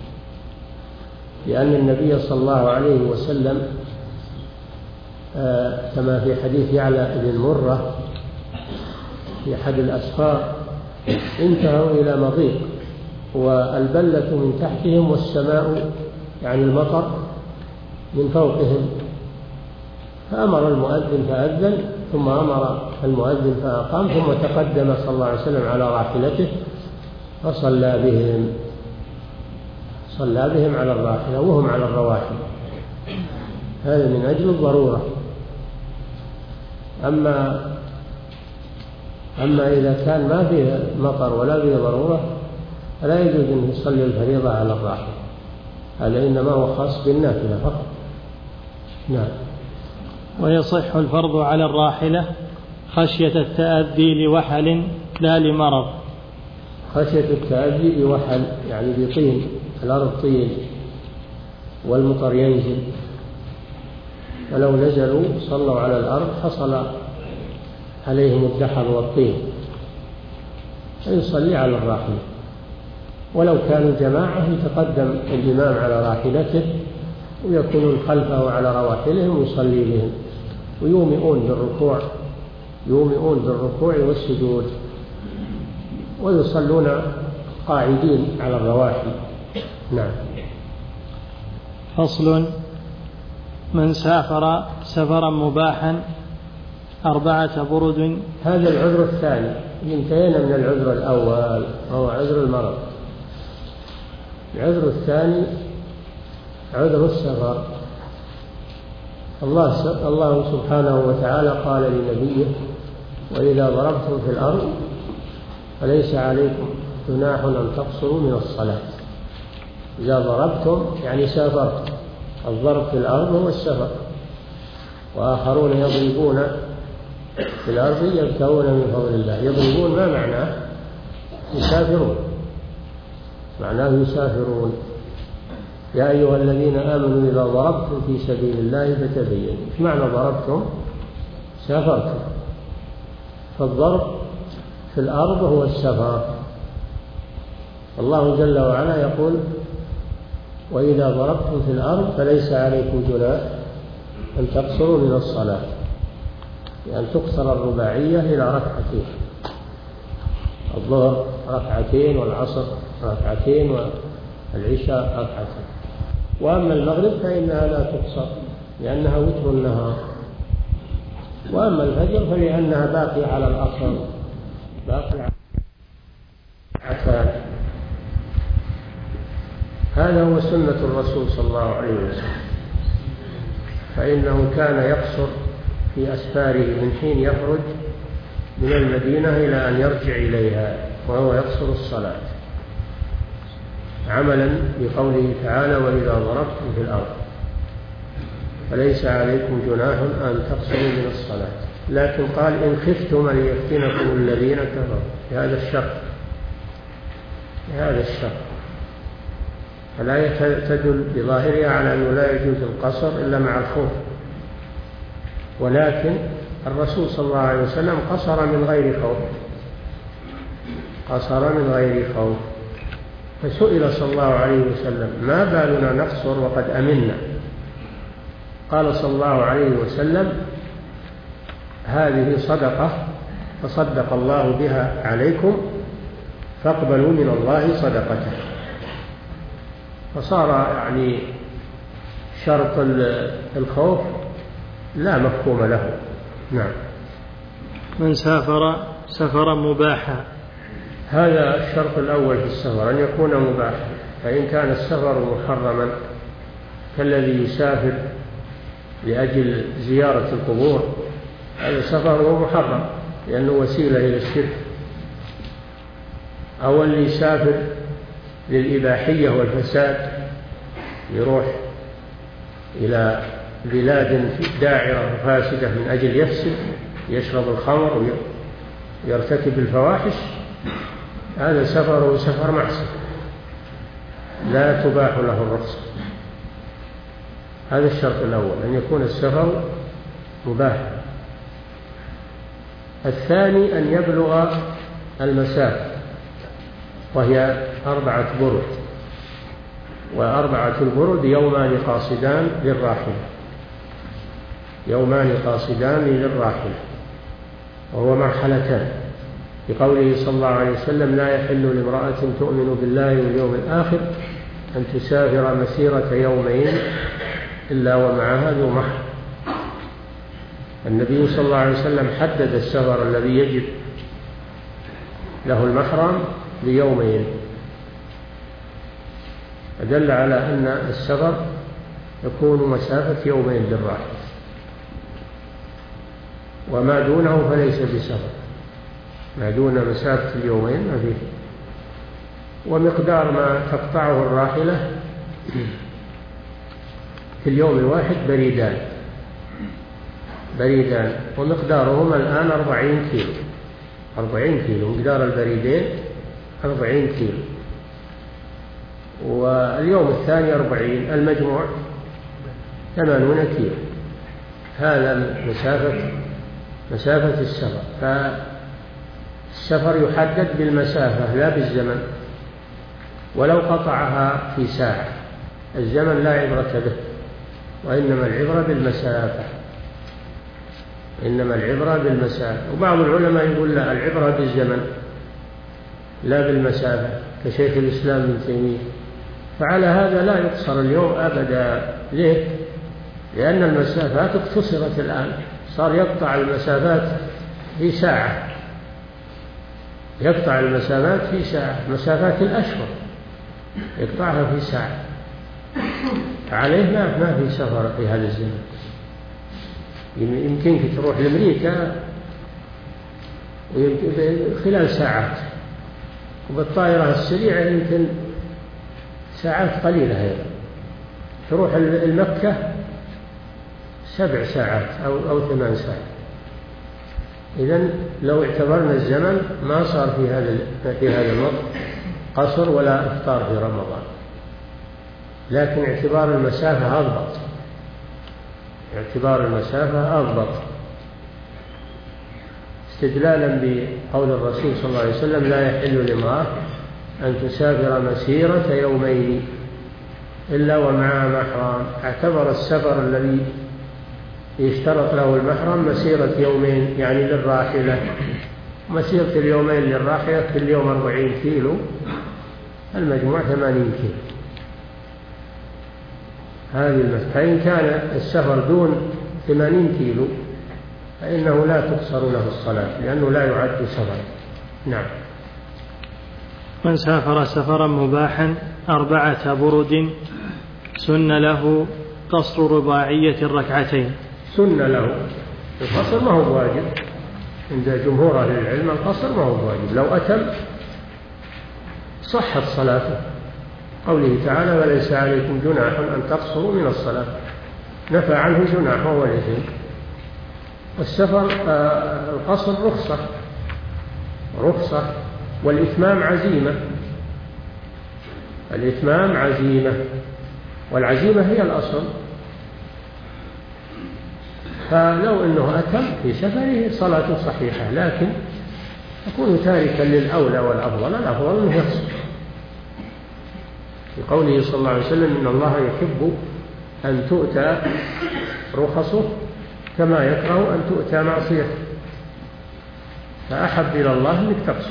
لأن النبي صلى الله عليه وسلم آه كما في حديث يعلى بن مرة في أحد الأسفار انتهوا إلى مضيق والبلة من تحتهم والسماء يعني المطر من فوقهم، فأمر المؤذن فأذن، ثم أمر المؤذن فأقام، ثم تقدم صلى الله عليه وسلم على راحلته فصلى بهم، صلى بهم على الراحلة وهم على الرواحل، هذا من أجل الضرورة. أما أما إذا كان ما فيه مطر ولا فيه ضرورة فلا يجوز أن يصلي الفريضة على الراحلة، هذا إنما هو خاص بالنافلة فقط. نعم. ويصح الفرض على الراحلة خشية التأذي لوحل لا لمرض. خشية التأذي لوحل يعني بطين، الأرض طين والمطر ينزل ولو نزلوا صلوا على الأرض حصل عليهم الدحر والطين، فيصلي على الراحلة. ولو كانوا جماعة يتقدم الإمام على راحلته ويكونون خلفه على رواحلهم ويصلي بهم، ويومئون بالركوع يومئون بالركوع والسجود، ويصلون قاعدين على الرواحل. نعم. فصل: من سافر سفرا مباحا أربعة برد. هذا العذر الثاني، انتهينا من العذر الأول وهو عذر المرض. العذر الثاني عذر السفر. الله الله سبحانه وتعالى قال لنبيه: وإذا ضربتم في الأرض فليس عليكم جناح أن تقصروا من الصلاة. إذا ضربتم يعني سافرتم. الضرب في الأرض هو السفر. وآخرون يضربون في الأرض يبتغون من فضل الله. يضربون ما معناه؟ يسافرون، معناه يسافرون. يا أيها الذين آمنوا إذا ضربتم في سبيل الله فتبينوا. إيش معنى ضربتم؟ سافرتم. فالضرب في الأرض هو السفر. الله جل وعلا يقول: وإذا ضربتم في الأرض فليس عليكم جناح أن تقصروا من الصلاة، يعني تقصر الرباعية إلى ركعتين، الظهر ركعتين والعصر ركعتين والعشاء ركعتين. وأما المغرب فإنها لا تقصر لأنها وتر النهار. وأما الفجر فلأنها باقية على الأصل، باقية على العتاد. هذا هو سنة الرسول صلى الله عليه وسلم، فإنه كان يقصر في أسفاره من حين يخرج من المدينة إلى أن يرجع إليها، وهو يقصر الصلاة عملا بقوله تعالى: وإذا ضربتم في الأرض فليس عليكم جناح أن تقصروا من الصلاة. لكن قال: إن خفتم أن يفتنكم الذين كفروا، بهذا الشرط بهذا الشرط فلا تدل بظاهرها على أنه لا يجوز القصر إلا مع الخوف. ولكن الرسول صلى الله عليه وسلم قصر من غير خوف قصر من غير خوف فسئل صلى الله عليه وسلم: ما بالنا نقصر وقد أمنا؟ قال صلى الله عليه وسلم: هذه صدقة تصدق الله بها عليكم فاقبلوا من الله صدقته. فصار يعني شرط الخوف لا مفهوم له. نعم. من سافر سفرا مباحا. هذا الشرط الأول في السفر، أن يكون مباحا. فإن كان السفر محرما كالذي يسافر لأجل زيارة القبور، هذا سفره محرم لأنه وسيلة إلى الشرك. أو اللي يسافر للإباحية والفساد، يروح إلى بلاد داعرة فاسدة من أجل يفسد، يشرب الخمر ويرتكب الفواحش، هذا سفره سفر معصية لا تباح له الرخصة. هذا الشرط الأول، أن يكون السفر مباح. الثاني أن يبلغ المسافة، وهي أربعة برد، وأربعة البرد يومان قاصدان للراحلة يومان قاصدان للراحلة وهو مرحلتان، بقوله صلى الله عليه وسلم: لا يحل لامرأة تؤمن بالله واليوم الآخر أن تسافر مسيرة يومين إلا ومعها ذو محرم. النبي صلى الله عليه وسلم حدد السفر الذي يجب له المحرم بيومين، فدل على أن السفر يكون مسافة يومين للراحلة، وما دونه فليس بسفر، ما دون مسافة اليومين ما فيه. ومقدار ما تقطعه الراحلة في اليوم الواحد بريدان بريدان ومقدارهما الآن أربعين كيلو أربعين كيلو مقدار البريدين أربعين كيلو، واليوم الثاني أربعين، المجموع ثمانون كيلو. هذا مسافة مسافة السفر. فالسفر يحدد بالمسافة لا بالزمن، ولو قطعها في ساعة الزمن لا عبرة به، وإنما العبرة بالمسافة إنما العبرة بالمسافة. وبعض العلماء يقول لا، العبرة بالزمن لا بالمسافة، كشيخ الإسلام ابن تيمية. فعلى هذا لا يقصر اليوم أبدا. ليه؟ لأن المسافات اختصرت الآن، صار يقطع المسافات في ساعة يقطع المسافات في ساعة مسافات الأشهر يقطعها في ساعة. عليه ما ما في سفر في هذا الزمن. يمكنك تروح لأمريكا خلال ساعات، وبالطائرة السريعة يمكن ساعات قليلة هي. تروح المكة سبع ساعات أو أو ثمان ساعات. إذن لو اعتبرنا الزمن ما صار في هذا في هذا الوقت قصر ولا إفطار في رمضان، لكن اعتبار المسافة أضبط اعتبار المسافة أضبط استدلالا بقول الرسول صلى الله عليه وسلم: لا يحل لامرأة أن تسافر مسيرة يومين إلا ومعها محرم. اعتبر السفر الذي يشترط له المحرم مسيرة يومين، يعني للراحلة. مسيرة اليومين للراحلة في اليوم أربعين كيلو، المجموع ثمانين كيلو. هذه المسافة. فإن كان السفر دون ثمانين كيلو فإنه لا تقصر له الصلاة، لأنه لا يعد سفرا. نعم. من سافر سفرا مباحا أربعة برد سن له قصر رباعية الركعتين. سن له القصر ما هو واجب عند جمهور أهل العلم. القصر ما هو واجب، لو أتم صحت صلاته. قوله تعالى: وليس عليكم جناح أن تقصروا من الصلاة، نفى عنه جناح وهو الإثم. والسفر آه القصر رخصة رخصة والإتمام عزيمة. الإتمام عزيمة، والعزيمة هي الأصل. فلو أنه أتم في سفره صلاته صحيحة، لكن يكون تاركا للأولى والأفضل. الأفضل أنه يقصر، لقوله صلى الله عليه وسلم: إن الله يحب أن تؤتى رخصه كما يكره أن تؤتى معصيته. فأحب إلى الله أنك تقصر،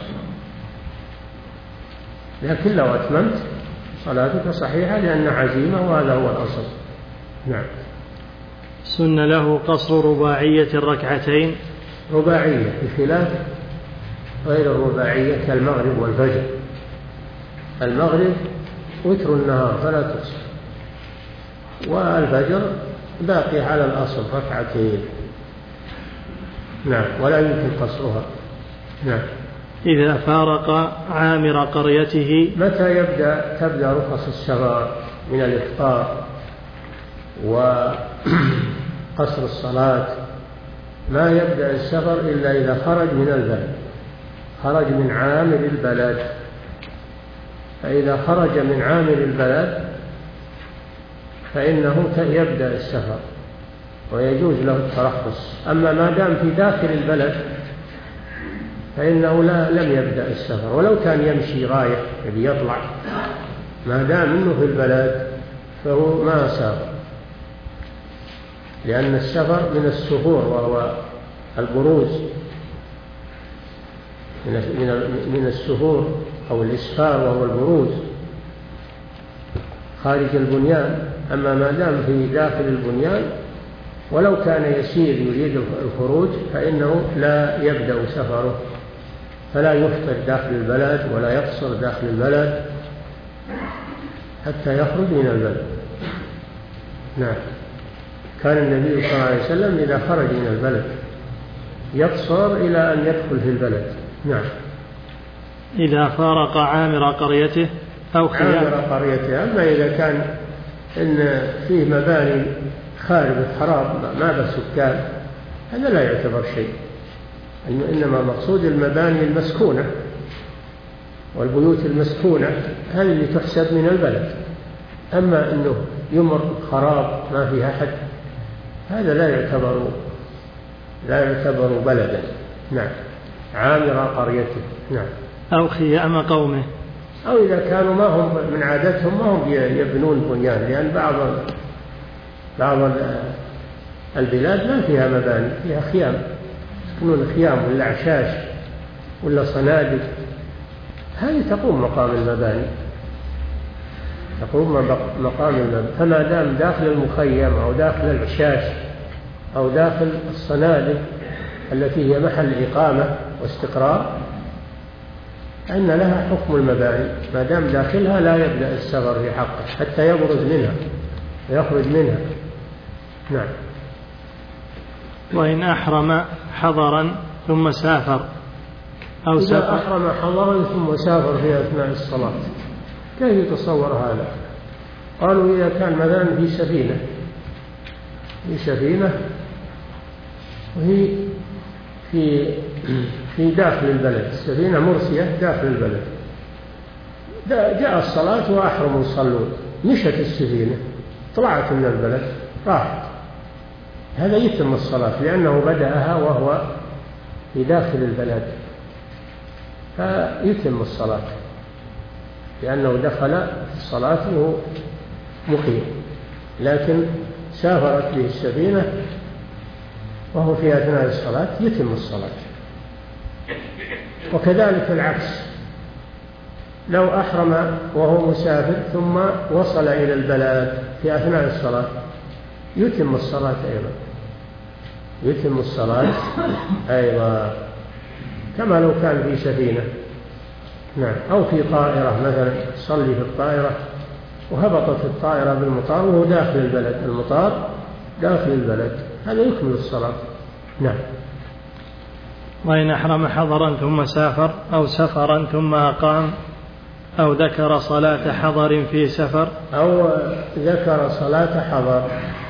لكن لو أتممت صلاتك صحيحة لأن عزيمة، وهذا هو الأصل. نعم. سن له قصر رباعية الركعتين. رباعية بخلاف غير الرباعية كالمغرب والفجر. المغرب وتر النهار فلا تقصر، والفجر باقي على الأصل ركعتين. نعم، ولا يمكن قصرها. نعم. إذا فارق عامر قريته. متى يبدأ تبدأ رخص السفر من الإفطار وقصر الصلاة؟ ما يبدأ السفر إلا إذا خرج من البلد، خرج من عامر البلد. فإذا خرج من عامر البلد فإنه يبدأ السفر ويجوز له الترخص. أما ما دام في داخل البلد فإنه لا لم يبدأ السفر، ولو كان يمشي رايح يبي يطلع، ما دام إنه في البلد فهو ما سافر. لأن السفر من السفور وهو البروز، من السفور أو الإسفار وهو البروز خارج البنيان. أما ما دام في داخل البنيان ولو كان يسير يريد الخروج فإنه لا يبدأ سفره، فلا يفطر داخل البلد ولا يقصر داخل البلد حتى يخرج من البلد. نعم. كان النبي صلى الله عليه وسلم إذا خرج من البلد يقصر إلى أن يدخل في البلد. نعم. إذا فارق عامر قريته أو خيام عامر قريته. أما إذا كان إن فيه مباني خاربة خراب ما بها سكان هذا لا يعتبر شيء، إنما مقصود المباني المسكونة والبيوت المسكونة هذه اللي تحسب من البلد. أما أنه يمر خراب ما فيها أحد هذا لا يعتبر لا يعتبر بلدا. نعم، عامر قريته. نعم. أو خيام قومه، أو إذا كانوا ما هم من عادتهم ما هم يبنون بنيان، لأن بعض بعض البلاد ما فيها مباني، فيها خيام، يسكنون خيام ولا عشاش ولا صناديق، هذه تقوم مقام المباني، تقوم مقام المباني. فما دام داخل المخيم أو داخل العشاش أو داخل الصناديق التي هي محل إقامة واستقرار، فإن لها حكم المباني، ما دام داخلها لا يبدأ السفر في حقه حتى يبرز منها ويخرج منها. نعم. وإن أحرم حضرا ثم سافر أو إذا سافر أحرم حضرا ثم سافر في أثناء الصلاة، كيف يتصور هذا؟ قالوا إذا كان مثلا في سفينة في سفينة وهي في في داخل البلد، السفينة مرسية داخل البلد، جاء الصلاة وأحرموا يصلون، مشت السفينة طلعت من البلد راحت، هذا يتم الصلاة لأنه بدأها وهو في داخل البلد، فيتم الصلاة لأنه دخل في الصلاة وهو مقيم. لكن سافرت به السفينة وهو في أثناء الصلاة يتم الصلاة. وكذلك العكس، لو أحرم وهو مسافر ثم وصل إلى البلد في أثناء الصلاة يتم الصلاة أيضا، يتم الصلاة أيضا كما لو كان في سفينة. نعم. أو في طائرة مثلا، صلي في الطائرة وهبطت الطائرة بالمطار وهو داخل البلد، المطار داخل البلد، هذا يكمل الصلاة. نعم. وإن أحرم حضرا ثم سافر أو سفرا ثم أقام أو ذكر صلاة حضر في سفر أو ذكر صلاة حضر،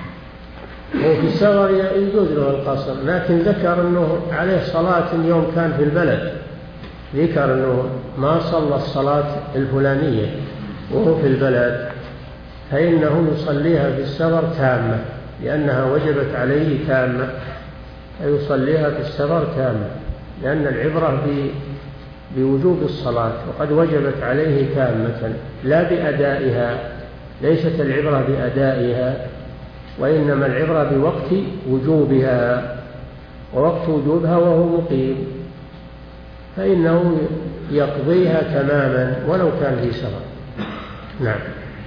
هو في السفر يجوز له القصر، لكن ذكر أنه عليه صلاة يوم كان في البلد، ذكر أنه ما صلى الصلاة الفلانية وهو في البلد، فإنه يصليها في السفر تامة لأنها وجبت عليه تامة، فيصليها في السفر تامة، لأن العبرة بوجوب الصلاة وقد وجبت عليه تامة لا بأدائها، ليست العبرة بأدائها، وإنما العبرة بوقت وجوبها، ووقت وجوبها وهو مقيم فإنه يقضيها تماما ولو كان في سفر. نعم.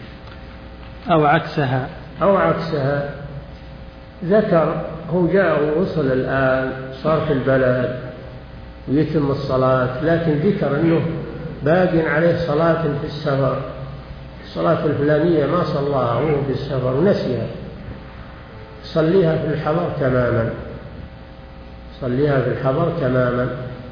أو عكسها أو عكسها، ذكر هو جاء ووصل الآن صار في البلد ويتم الصلاة، لكن ذكر أنه باق عليه صلاة في السفر، الصلاة الفلانية ما صلاها وهو في السفر ونسيها، صليها في الحضر تماما، صليها في الحضر تماما.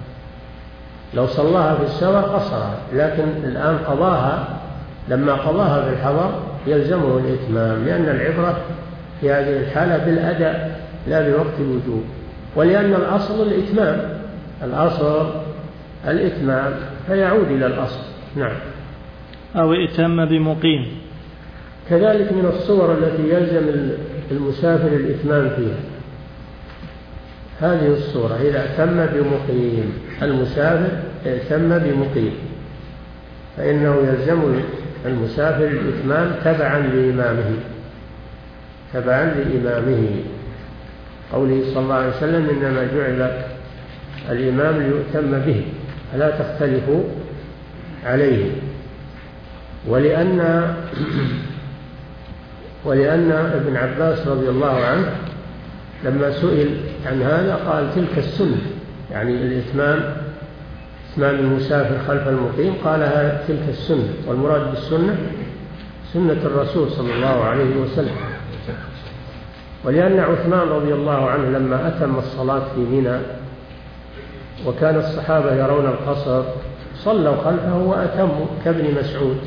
لو صلاها في السفر قصرها، لكن الآن قضاها، لما قضاها في الحضر يلزمه الإتمام، لأن العبرة في هذه الحالة بالأداء لا بوقت الوجوب، ولأن الأصل الإتمام، الأصل الإتمام فيعود إلى الأصل. نعم. أو ائتم بمقيم، كذلك من الصور التي يلزم المسافر الإتمام فيها هذه الصورة، إذا ائتم بمقيم، المسافر ائتم بمقيم فإنه يلزم المسافر الإتمام تبعا لإمامه، تبعا لإمامه، قوله صلى الله عليه وسلم إنما جعل الإمام ليؤتم به فلا تختلفوا عليه. ولأن ولأن ابن عباس رضي الله عنه لما سئل عن هذا قال تلك السنة، يعني الإتمام، إتمام المسافر خلف المقيم، قال تلك السنة، والمراد بالسنة سنة الرسول صلى الله عليه وسلم. ولأن عثمان رضي الله عنه لما أتم الصلاة في منى وكان الصحابة يرون القصر صلوا خلفه وأتموا، كابن مسعود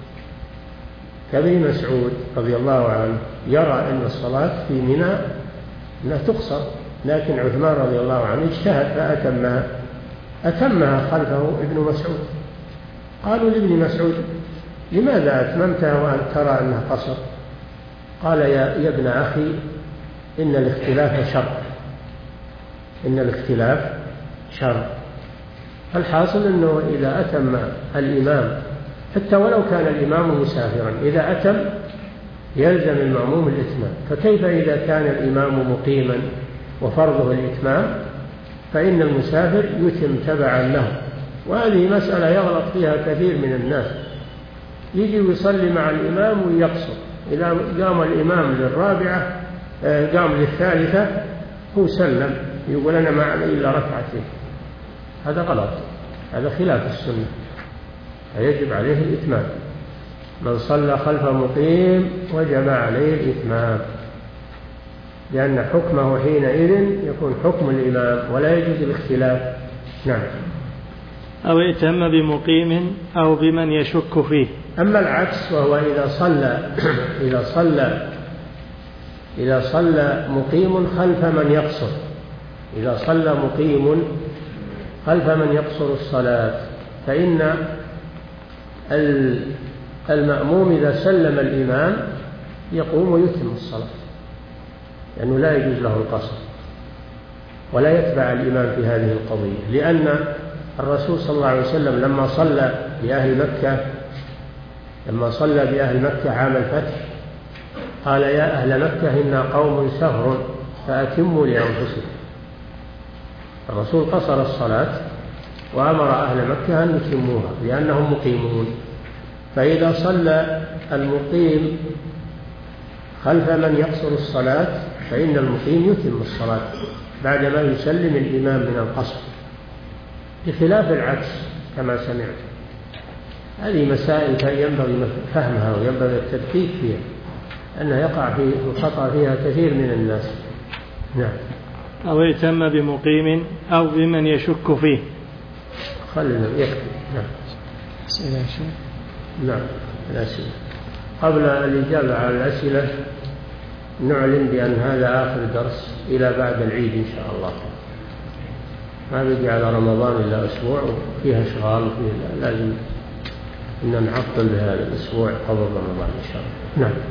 كابن مسعود رضي الله عنه يرى أن الصلاة في منى أنها تقصر، لكن عثمان رضي الله عنه اجتهد فأتمها، أتمها خلفه ابن مسعود. قالوا لابن مسعود لماذا أتممتها وأنت ترى أنها قصر؟ قال يا, يا ابن أخي إن الاختلاف شر، إن الاختلاف شر. الحاصل أنه إذا أتم الإمام حتى ولو كان الإمام مسافرا، إذا أتم يلزم المأموم الإتمام. فكيف إذا كان الإمام مقيما وفرضه الإتمام؟ فإن المسافر يتم تبعا له. وهذه مسألة يغلط فيها كثير من الناس، يجي ويصلي مع الإمام ويقصر، إذا قام الإمام للرابعة قام للثالثة هو سلم يقول أنا ما علي إلا ركعتين. هذا غلط، هذا خلاف السنة، فيجب عليه الإتمام. من صلى خلف مقيم وجب عليه الإتمام، لأن حكمه حينئذ يكون حكم الإمام ولا يجوز الاختلاف. نعم. أو ائتم بمقيم أو بمن يشك فيه. أما العكس وهو إذا صلى إذا صلى إذا صلى مقيم خلف من يقصر، إذا صلى مقيم خلف من يقصر الصلاة، فإن المأموم إذا سلم الإمام يقوم ويتم الصلاة، لأنه لا يجوز له القصر ولا يتبع الإمام في هذه القضية. لأن الرسول صلى الله عليه وسلم لما صلى بأهل مكة لما صلى بأهل مكة عام الفتح قال يا أهل مكة إنا قوم سهر فأتموا لأنفسكم. الرسول قصر الصلاة وأمر أهل مكة أن يتموها لأنهم مقيمون. فإذا صلى المقيم خلف من يقصر الصلاة فإن المقيم يتم الصلاة بعدما يسلم الإمام من القصر، بخلاف العكس كما سمعت. هذه مسائل ينبغي فهمها وينبغي التدقيق فيها، أنه يقع في الخطأ فيها كثير من الناس. نعم. أو ائتم بمقيم أو بمن يشك فيه. خلنا يكفي. نعم. أسئلة يا شيخ. نعم الأسئلة. قبل الإجابة على الأسئلة نعلن بأن هذا آخر درس إلى بعد العيد إن شاء الله. ما بقي على رمضان إلا أسبوع وفيها أشغال وفيها لازم إن نعطل بهذا الأسبوع قبل رمضان إن شاء الله. نعم.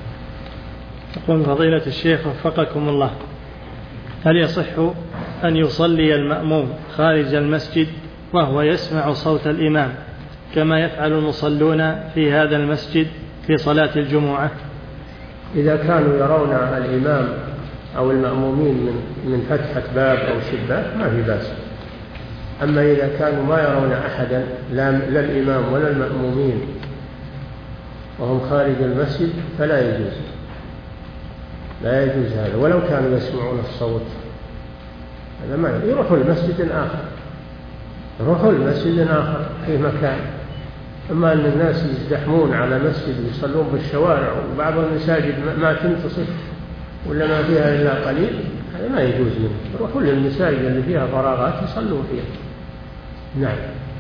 يقول فضيلة الشيخ وفقكم الله، هل يصح أن يصلي المأموم خارج المسجد وهو يسمع صوت الإمام كما يفعل المصلون في هذا المسجد في صلاة الجمعة؟ إذا كانوا يرون الإمام أو المأمومين من من فتحة باب أو شباك ما في بأس. أما إذا كانوا ما يرون أحدا لا الإمام ولا المأمومين وهم خارج المسجد فلا يجوز لا يجوز هذا، ولو كانوا يسمعون الصوت. هذا ما يروحوا لمسجد آخر يروحوا لمسجد آخر في مكان. أما أن الناس يزدحمون على مسجد ويصلون بالشوارع وبعض المساجد ما تنتصف ولا ما فيها إلا قليل، هذا ما يجوز منه. يروحوا للمساجد اللي فيها فراغات يصلون فيها. نعم.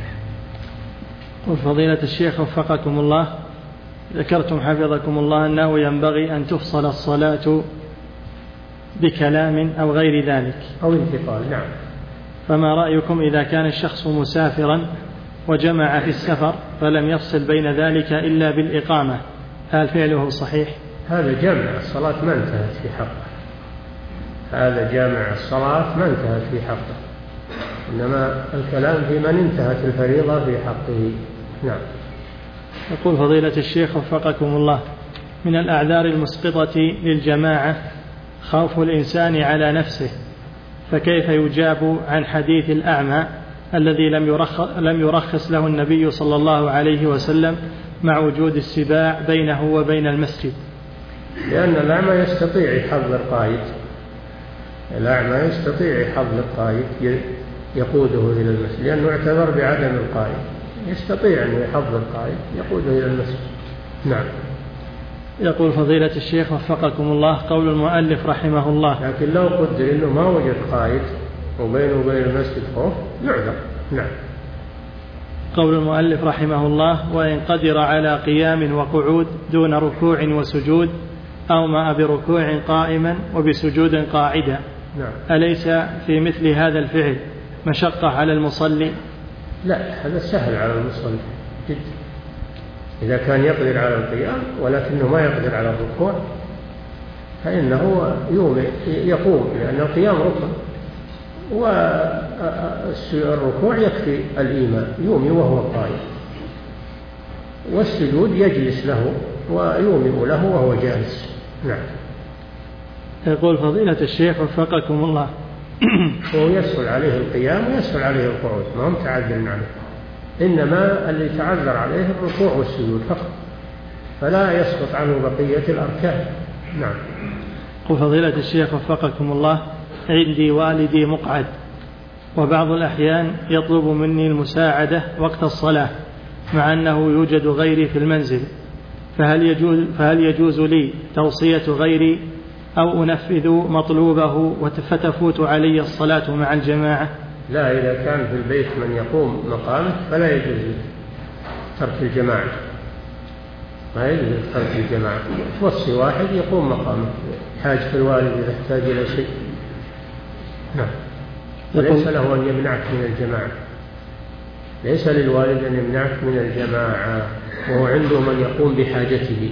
وفضيلة الشيخ وفقكم الله، ذكرتم حفظكم الله أنه ينبغي أن تفصل الصلاة بكلام أو غير ذلك أو انتقال. نعم. فما رأيكم إذا كان الشخص مسافرا وجمع في السفر فلم يفصل بين ذلك إلا بالإقامة، هل فعله صحيح؟ هذا جامع الصلاة ما انتهت في حقه، هذا جامع الصلاة ما انتهت في حقه، إنما الكلام في من انتهت الفريضة في حقه. نعم. يقول فضيلة الشيخ وفقكم الله، من الأعذار المسقطة للجماعة خوف الإنسان على نفسه، فكيف يجاب عن حديث الأعمى الذي لم يرخص, لم يرخص له النبي صلى الله عليه وسلم مع وجود السباع بينه وبين المسجد؟ لأن الأعمى يستطيع يحضر قائد، الأعمى يستطيع يحضر قائد يقوده إلى المسجد، لأنه اعتذر بعدم القائد، يستطيع أن يحضر قائد يقوده إلى المسجد. نعم. يقول فضيلة الشيخ وفقكم الله، قول المؤلف رحمه الله، لكن لو قدر أنه ما وجد قائد وبينه وبين المسجد خوف يعذر. نعم. قول المؤلف رحمه الله، وإن قدر على قيام وقعود دون ركوع وسجود أومأ بركوع قائما وبسجود قاعدا، نعم. أليس في مثل هذا الفعل مشقة على المصلي؟ لا، هذا سهل على المصلي جدا إذا كان يقدر على القيام ولكنه ما يقدر على الركوع فإنه يقوم، لأن القيام ركن، والركوع يكفي الإيمان، يومي وهو قائم، والسجود يجلس له ويومئ له وهو جالس. نعم. يقول فضيلة الشيخ وفقكم الله هو يسهل عليه القيام ويسهل عليه القعود، ما هم تعذر عليه، إنما اللي تعذر عليه الركوع والسجود فقط، فلا يسقط عنه بقية الأركان. نعم. يقول فضيلة الشيخ وفقكم الله عندي والدي مقعد، وبعض الأحيان يطلب مني المساعدة وقت الصلاة مع أنه يوجد غيري في المنزل، فهل يجوز, فهل يجوز لي توصية غيري أو أنفذ مطلوبه فتفوت علي الصلاة مع الجماعة؟ لا، إذا كان في البيت من يقوم مقامه فلا يجوز ترك الجماعة، ما يجوز ترك الجماعة. توصي واحد يقوم مقامه، حاجة الوالد إذا احتاج إلى شيء. نعم. وليس له أن يمنعك من الجماعة، ليس للوالد أن يمنعك من الجماعة، وهو عنده من يقوم بحاجته،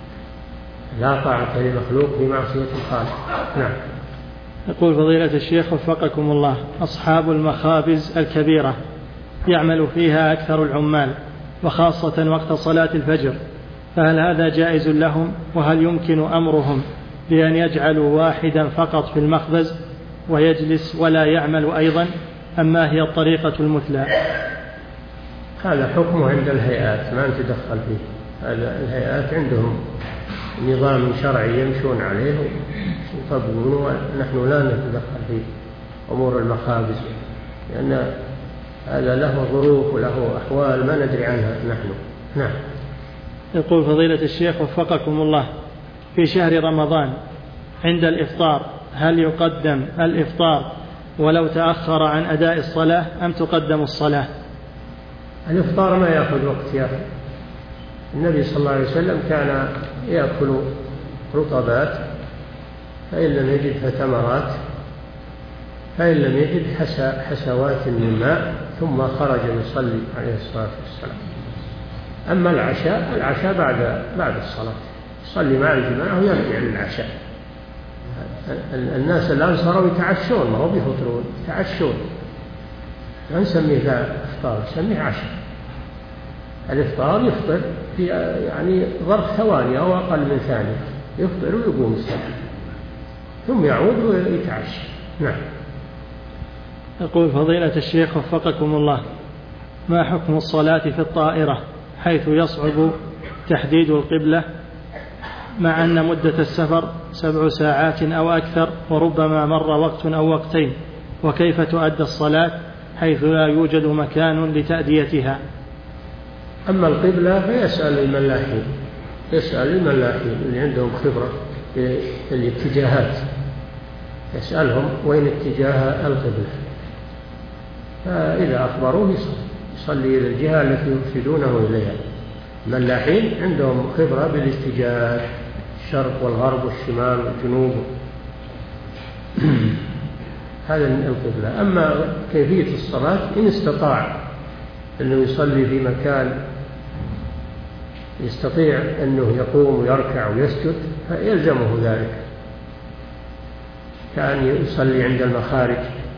لا طاعة لمخلوق بمعصية الخالق. نعم. يقول فضيلة الشيخ وفقكم الله أصحاب المخابز الكبيرة يعمل فيها أكثر العمال، وخاصة وقت صلاة الفجر، فهل هذا جائز لهم؟ وهل يمكن أمرهم بأن يجعلوا واحدا فقط في المخبز ويجلس ولا يعمل أيضا، أم ما هي الطريقة المثلى؟ هذا حكمه عند الهيئات، ما نتدخل فيه. هذا الهيئات عندهم نظام شرعي يمشون عليه ويطبقونه، ونحن لا نتدخل في أمور المخابز، لأن هذا له ظروف وله أحوال ما ندري عنها نحن. نعم. يقول فضيلة الشيخ وفقكم الله في شهر رمضان عند الإفطار هل يقدم الإفطار ولو تأخر عن أداء الصلاة أم تقدم الصلاة؟ الإفطار ما يأخذ وقت يا أخي. النبي صلى الله عليه وسلم كان يأكل رطبات، فإن لم يجد فتمرات، فإن لم يجد حسوات من ماء، ثم خرج يصلي عليه الصلاة والسلام. أما العشاء العشاء بعد بعد الصلاة، يصلي مع الجماعة ويرجع للعشاء. الناس الآن صاروا يتعشون، ما هو بيفطرون، يتعشون، لا نسميه ذا إفطار، نسميه عشاء. الإفطار يفطر في يعني ظرف ثواني أو أقل من ثانية، يفطر ويقوم الصلاة ثم يعود ويتعشى. نعم. يقول فضيلة الشيخ وفقكم الله ما حكم الصلاة في الطائرة حيث يصعب تحديد القبلة مع أن مدة السفر سبع ساعات أو أكثر وربما مر وقت أو وقتين، وكيف تؤدى الصلاة حيث لا يوجد مكان لتأديتها؟ أما القبلة فيسأل الملاحين، يسأل الملاحين اللي عندهم خبرة في الاتجاهات، يسألهم وين اتجاه القبلة، فإذا أخبروه يصلي إلى الجهة التي يرشدونه إليها. الملاحين عندهم خبرة بالاتجاهات، الشرق والغرب والشمال والجنوب، هذا القبلة. أما كيفية الصلاة إن استطاع أنه يصلي في مكان يستطيع أنه يقوم ويركع ويسجد فيلزمه ذلك، كأن يصلي عند المخارج،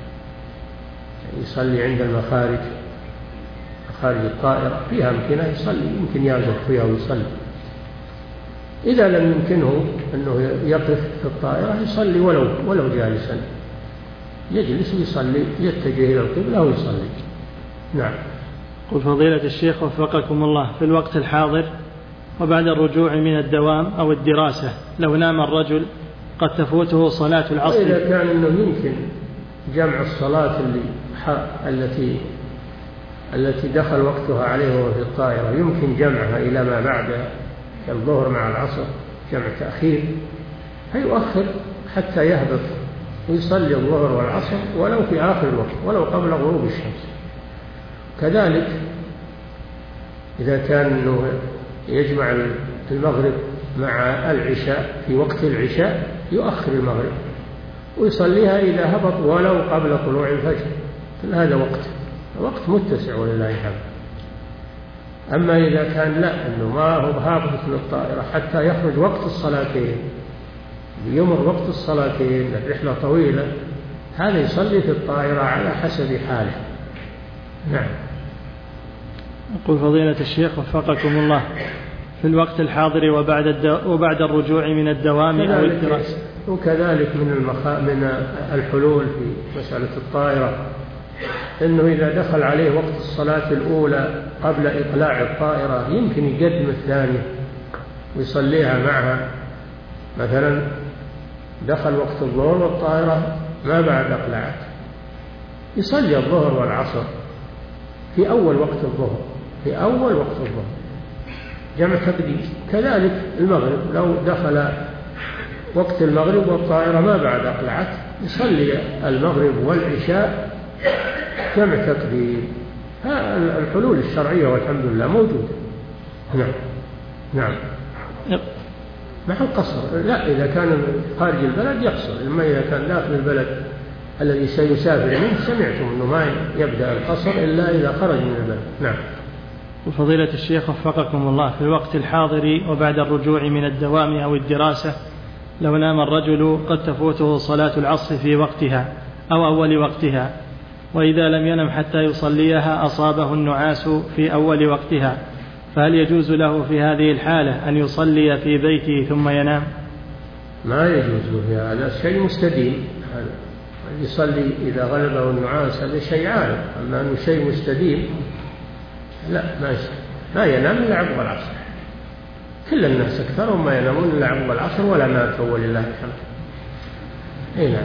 يصلي عند المخارج، مخارج الطائرة فيها أمكنة يصلي، يمكن يقف فيها ويصلي. إذا لم يمكنه أنه يقف في الطائرة يصلي ولو ولو جالسا، يجلس ويصلي، يتجه إلى القبلة ويصلي. نعم. قل فضيلة الشيخ وفقكم الله في الوقت الحاضر وبعد الرجوع من الدوام أو الدراسة لو نام الرجل قد تفوته صلاة العصر، وإذا كان أنه يمكن جمع الصلاة اللي التي التي دخل وقتها عليه وهو في الطائرة يمكن جمعها إلى ما بعد الظهر مع العصر، جمع تأخير، فيؤخر حتى يهبط ويصلي الظهر والعصر ولو في آخر الوقت ولو قبل غروب الشمس. كذلك إذا كان أنه يجمع المغرب مع العشاء في وقت العشاء يؤخر المغرب ويصليها إذا هبط ولو قبل طلوع الفجر، هذا وقت وقت متسع ولله الحمد. أما إذا كان لا أنه ما هو هابط من الطائرة حتى يخرج وقت الصلاتين يمر وقت الصلاتين الرحلة طويلة، هذا يصلي في الطائرة على حسب حاله. نعم. يقول فضيلة الشيخ وفقكم الله، في الوقت الحاضر وبعد الدو... وبعد الرجوع من الدوام أو الدراسة. وكذلك من المخا... من الحلول في مسألة الطائرة إنه إذا دخل عليه وقت الصلاة الأولى قبل إقلاع الطائرة يمكن يقدم الثانية ويصليها معها. مثلا دخل وقت الظهر والطائرة ما بعد أقلعت، يصلي الظهر والعصر في أول وقت الظهر في أول وقت الظهر جمع تقديم. كذلك المغرب لو دخل وقت المغرب والطائرة ما بعد أقلعت يصلي المغرب والعشاء جمع تقديم. الحلول الشرعية والحمد لله موجودة. نعم. نعم. مع القصر لا، إذا كان خارج البلد يقصر، إما إذا كان داخل البلد الذي سيسافر منه سمعتم أنه ما يبدأ القصر إلا إذا خرج من البلد. نعم. وفضيلة الشيخ وفقكم الله، في الوقت الحاضر وبعد الرجوع من الدوام أو الدراسة لو نام الرجل قد تفوته صلاة العصر في وقتها أو أول وقتها، وإذا لم ينم حتى يصليها أصابه النعاس في أول وقتها، فهل يجوز له في هذه الحالة أن يصلي في بيته ثم ينام؟ ما يجوز له، هذا شيء مستديم. يصلي إذا غلبه النعاس هذا شيء عارف، أما أنه شيء مستديم لا، ما ما ينام إلا عقب العصر. كل الناس أكثرهم ما ينامون إلا عقب العصر ولا ماتوا ولله الحمد. أي نعم.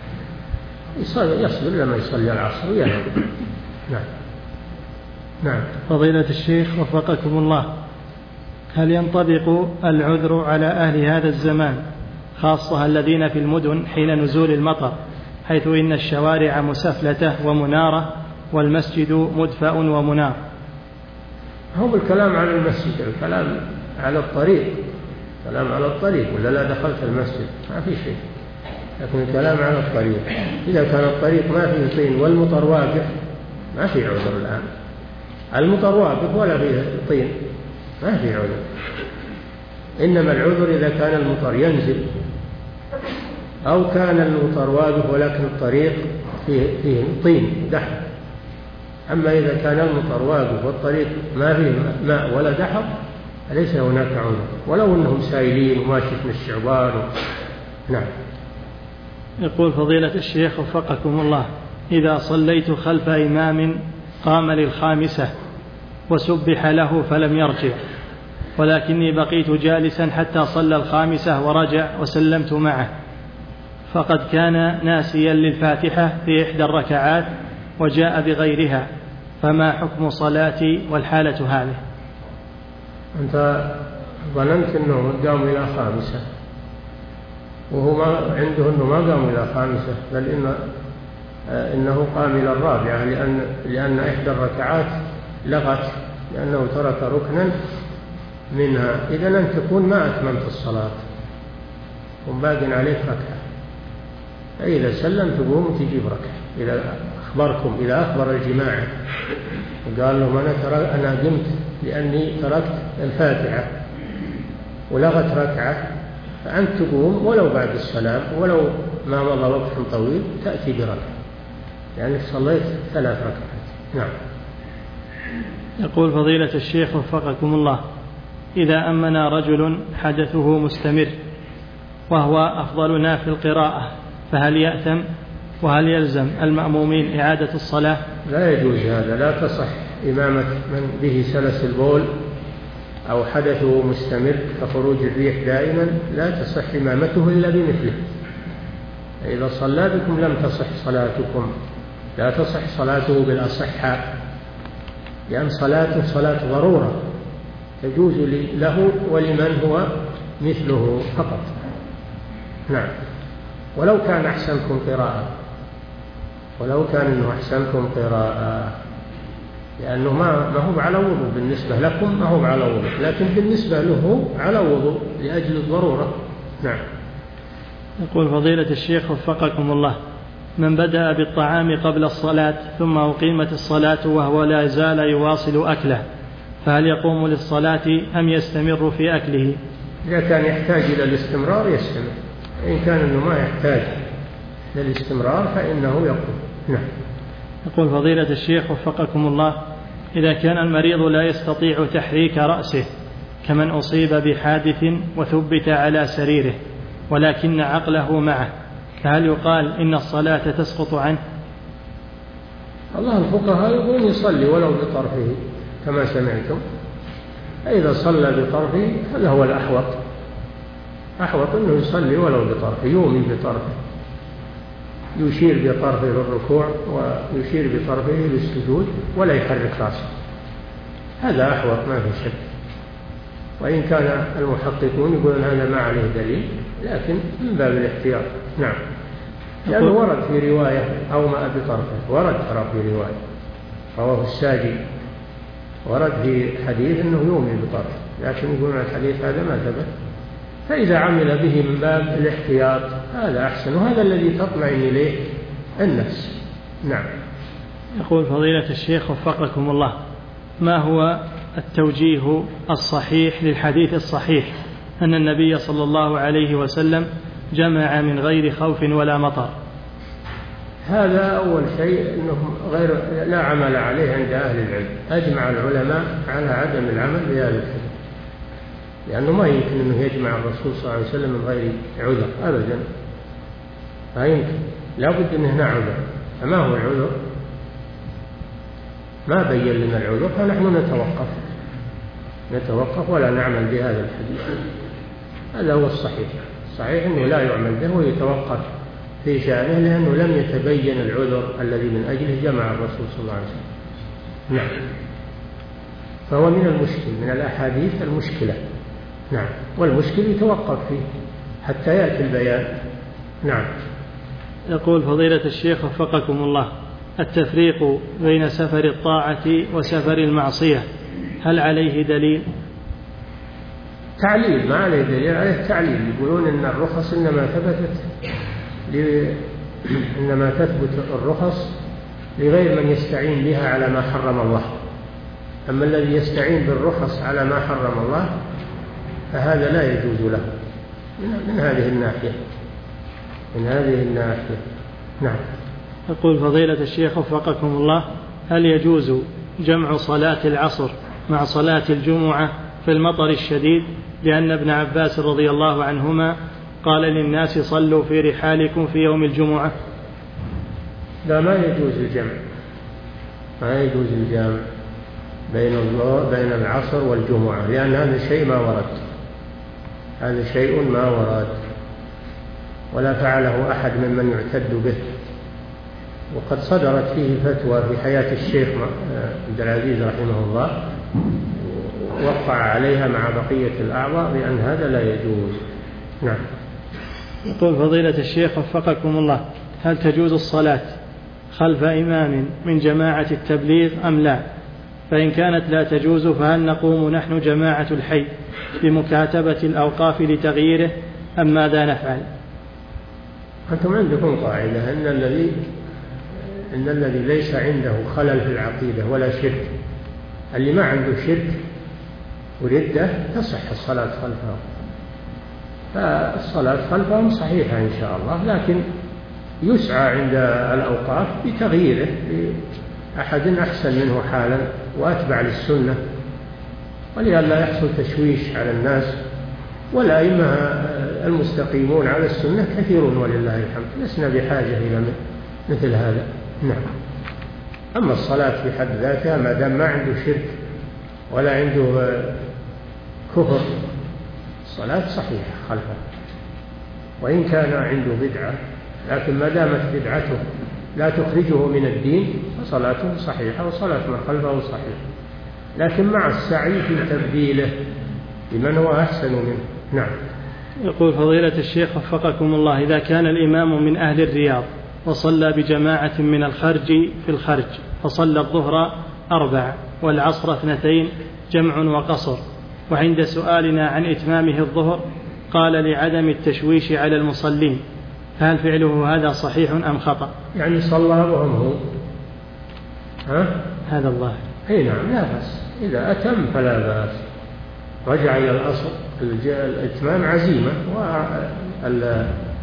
يصلي يصبر لما يصلي العصر وينام. نعم. نعم. فضيلة الشيخ وفقكم الله، هل ينطبق العذر على أهل هذا الزمان خاصة الذين في المدن حين نزول المطر، حيث إن الشوارع مسفلة ومنارة والمسجد مدفأ ومنار؟ هو الكلام على المسجد، الكلام على الطريق، الكلام على الطريق ولا لا دخلت المسجد ما في شيء، لكن الكلام على الطريق. إذا كان الطريق ما فيه طين والمطر واقف ما في عذر الآن. المطر واقف ولا فيه طين ما في عذر، إنما العذر إذا كان المطر ينزل أو كان المطر واقف ولكن الطريق فيه, فيه طين دحر. أما إذا كان المطر واقف والطريق ما فيه ماء ولا دحر ليس هناك عذر، ولو أنهم سائلين وماشي في الشعبان و... نعم. يقول فضيلة الشيخ وفقكم الله، إذا صليت خلف إمام قام للخامسة وسبح له فلم يرجع، ولكني بقيت جالسا حتى صلى الخامسة ورجع وسلمت معه، فقد كان ناسيا للفاتحة في إحدى الركعات وجاء بغيرها، فما حكم صلاتي والحالة هذه؟ أنت ظننت أنه قام إلى خامسة وهو ما عنده أنه ما قام إلى خامسة، بل إن إنه قام إلى الرابعة، لأن لأن إحدى الركعات لغت لأنه ترك ركنا منها. إذا أن تكون ما أتممت الصلاة وباق عليك ركعة، فإذا سلم تقوم وتجيب ركعة. إذا أخبركم إذا أخبر الجماعة وقال لهم أنا ترى أنا قمت لأني تركت الفاتحة ولغت ركعة، فأنت تقوم ولو بعد السلام ولو ما مضى وقت طويل تأتي بركعة، لأنك صليت ثلاث ركعات. نعم. يقول فضيلة الشيخ وفقكم الله، إذا أمنا رجل حدثه مستمر وهو أفضلنا في القراءة فهل يأثم؟ وهل يلزم المأمومين إعادة الصلاة؟ لا يجوز هذا، لا تصح إمامة من به سلس البول أو حدثه مستمر كخروج الريح دائما، لا تصح إمامته إلا بمثله. إذا صلى بكم لم تصح صلاتكم، لا تصح صلاته بالأصحاء، لأن صلاته صلاة ضرورة تجوز له ولمن هو مثله فقط. نعم. ولو كان أحسنكم قراءة ولو كان إنه أحسنكم قراءة لأنه ما ما هو على وضوء بالنسبة لكم، ما هو على وضوء، لكن بالنسبة له على وضوء لأجل الضرورة. نعم. يقول فضيلة الشيخ وفقكم الله، من بدأ بالطعام قبل الصلاة ثم أقيمت الصلاة وهو لا زال يواصل أكله، فهل يقوم للصلاة أم يستمر في أكله؟ إذا كان يحتاج إلى الاستمرار يستمر، إن كان أنه ما يحتاج للاستمرار فإنه يقوم. نعم. يقول فضيلة الشيخ وفقكم الله: إذا كان المريض لا يستطيع تحريك رأسه كمن أصيب بحادث وثبت على سريره ولكن عقله معه، فهل يقال إن الصلاة تسقط عنه؟ الله الفقهاء يقولون يصلي ولو بطرفه كما سمعتم، فإذا صلى بطرفه هذا هو الأحوط، أحوط أنه يصلي ولو بطرفه، يومي بطرفه، يشير بطرفه للركوع ويشير بطرفه للسجود ولا يحرك رأسه، هذا أحوط ما في شك. وإن كان المحققون يقولون هذا ما عليه دليل، لكن من باب الاحتياط. نعم. لأنه يعني ورد في رواية أو ما بطرفه، ورد ترى في رواية رواه الساجي، ورد في حديث أنه يومي بطرفه، لكن يقولون الحديث هذا ما ثبت، فإذا عمل به من باب الاحتياط هذا أحسن، وهذا الذي تطمئن إليه النفس. نعم. يقول فضيلة الشيخ وفقكم الله: ما هو التوجيه الصحيح للحديث الصحيح أن النبي صلى الله عليه وسلم جمع من غير خوف ولا مطر؟ هذا أول شيء أنه غير لا عمل عليه عند أهل العلم، أجمع العلماء على عدم العمل بهذا الحديث، لأنه ما يمكن أنه يجمع الرسول صلى الله عليه وسلم من غير عذر أبدا، ما يمكن، لا بد أن هنا عذر. فما هو العذر؟ ما بين لنا العذر، فنحن نتوقف نتوقف ولا نعمل بهذا الحديث. هذا هو الصحيح، صحيح أنه لا يعمل به ويتوقف في شأنه، لأنه لم يتبين العذر الذي من أجله جمع الرسول صلى الله عليه وسلم. نعم. فهو من المشكل، من الأحاديث المشكلة. نعم. والمشكل يتوقف فيه حتى يأتي البيان. نعم. يقول فضيلة الشيخ وفقكم الله: التفريق بين سفر الطاعة وسفر المعصية هل عليه دليل؟ تعليل، ما عليه دليل، عليه تعليل. يقولون إن الرخص إنما ثبتت ل... إنما تثبت الرخص لغير من يستعين بها على ما حرم الله، أما الذي يستعين بالرخص على ما حرم الله فهذا لا يجوز له من هذه الناحية من هذه الناحية. نعم. يقول فضيلة الشيخ وفقكم الله: هل يجوز جمع صلاة العصر مع صلاة الجمعة في المطر الشديد؟ لأن ابن عباس رضي الله عنهما قال للناس: صلوا في رحالكم في يوم الجمعة. لا، ما يجوز الجمع، ما يجوز الجمع بين بين العصر والجمعة، لأن هذا شيء ما ورد، هذا شيء ما ورد ولا فعله أحد ممن يعتد به. وقد صدرت فيه فتوى في حياة الشيخ عبد العزيز رحمه الله، وقع عليها مع بقية الأعضاء بأن هذا لا يجوز. نعم. يقول فضيلة الشيخ وفقكم الله: هل تجوز الصلاة خلف إمام من جماعة التبليغ أم لا؟ فإن كانت لا تجوز فهل نقوم نحن جماعة الحي بمكاتبة الأوقاف لتغييره أم ماذا نفعل؟ أنتم عندكم قاعدة أن الذي إن الذي ليس عنده خلل في العقيدة ولا شرك، اللي ما عنده شرك وردة تصح الصلاة خلفه، فالصلاة خلفهم صحيحة إن شاء الله، لكن يسعى عند الأوقاف بتغييره لأحد أحسن منه حالا وأتبع للسنة، ولئلا يحصل تشويش على الناس. والأئمة المستقيمون على السنة كثيرون ولله الحمد، لسنا بحاجة إلى مثل هذا. نعم. أما الصلاة في حد ذاتها ما دام ما عنده شرك ولا عنده كفر، الصلاة صحيحة خلفه، وإن كان عنده بدعة، لكن ما دامت بدعته لا تخرجه من الدين فصلاته صحيحة وصلاة من خلفه صحيحة، لكن مع السعي في تبديله لمن هو أحسن منه. نعم. يقول فضيلة الشيخ وفقكم الله: إذا كان الإمام من أهل الرياض وصلى بجماعة من الخرج في الخرج فصلى الظهر أربع والعصر اثنتين جمع وقصر، وعند سؤالنا عن إتمامه الظهر قال لعدم التشويش على المصلين، فهل فعله هذا صحيح أم خطأ؟ يعني صلى وهم هو ها؟ هذا الله. أي نعم، لا بأس، إذا أتم فلا بأس، رجع إلى الأصل. الإتمام عزيمة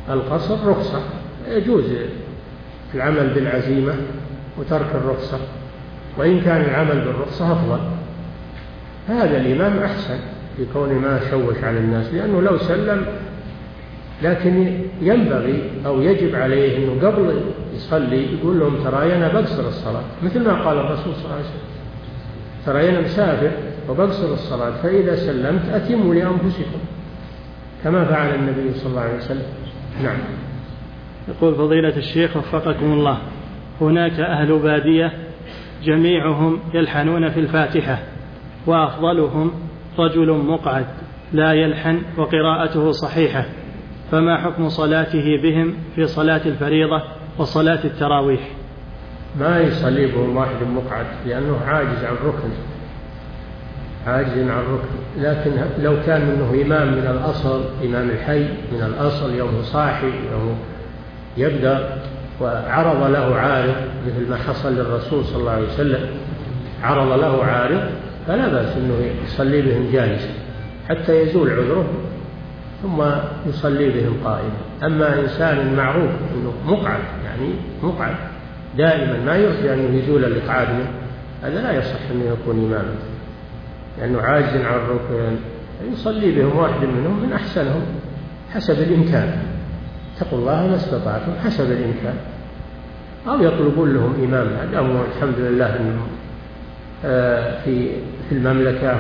القصر رخصة، يجوز العمل بالعزيمة وترك الرخصة، وإن كان العمل بالرخصة أفضل. هذا الإمام أحسن في كونه ما شوش على الناس، لأنه لو سلم، لكن ينبغي أو يجب عليه أنه قبل يصلي يقول لهم ترى أنا بقصر الصلاة، مثل ما قال الرسول صلى الله عليه وسلم ترى أنا مسافر وبقصر الصلاة، فإذا سلمت أتموا لأنفسكم كما فعل النبي صلى الله عليه وسلم. نعم. يقول فضيلة الشيخ وفقكم الله، هناك أهل بادية جميعهم يلحنون في الفاتحة، وأفضلهم رجل مقعد لا يلحن وقراءته صحيحة، فما حكم صلاته بهم في صلاة الفريضة وصلاة التراويح؟ ما يصلي بهم واحد مقعد لأنه عاجز عن ركن، عاجز عن ركن. لكن لو كان منه إمام من الأصل، إمام الحي من الأصل، يوم صاحي يوم يبدأ وعرض له عارض مثل ما حصل للرسول صلى الله عليه وسلم، عرض له عارض، فلا بأس أنه يصلي بهم جالسا حتى يزول عذره ثم يصلي بهم قائما. أما إنسان معروف أنه مقعد، يعني مقعد دائما ما يرجى أنه يزول الإقعاد منه، هذا لا يصح أنه يكون إماما، لأنه عاجز عن الركن. يصلي بهم واحد منهم من أحسنهم حسب الإمكان، اتقوا الله ما استطعتم حسب الإمكان، أو يطلبون لهم إماما. الأمر الحمد لله أنهم في في المملكة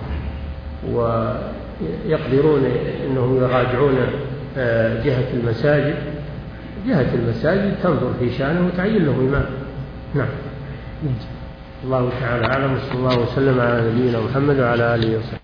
ويقدرون أنهم يراجعون جهة المساجد، جهة المساجد تنظر في شأنه وتعين له إمام. نعم. الله تعالى أعلم، صلى الله وسلم على نبينا محمد وعلى آله وصحبه.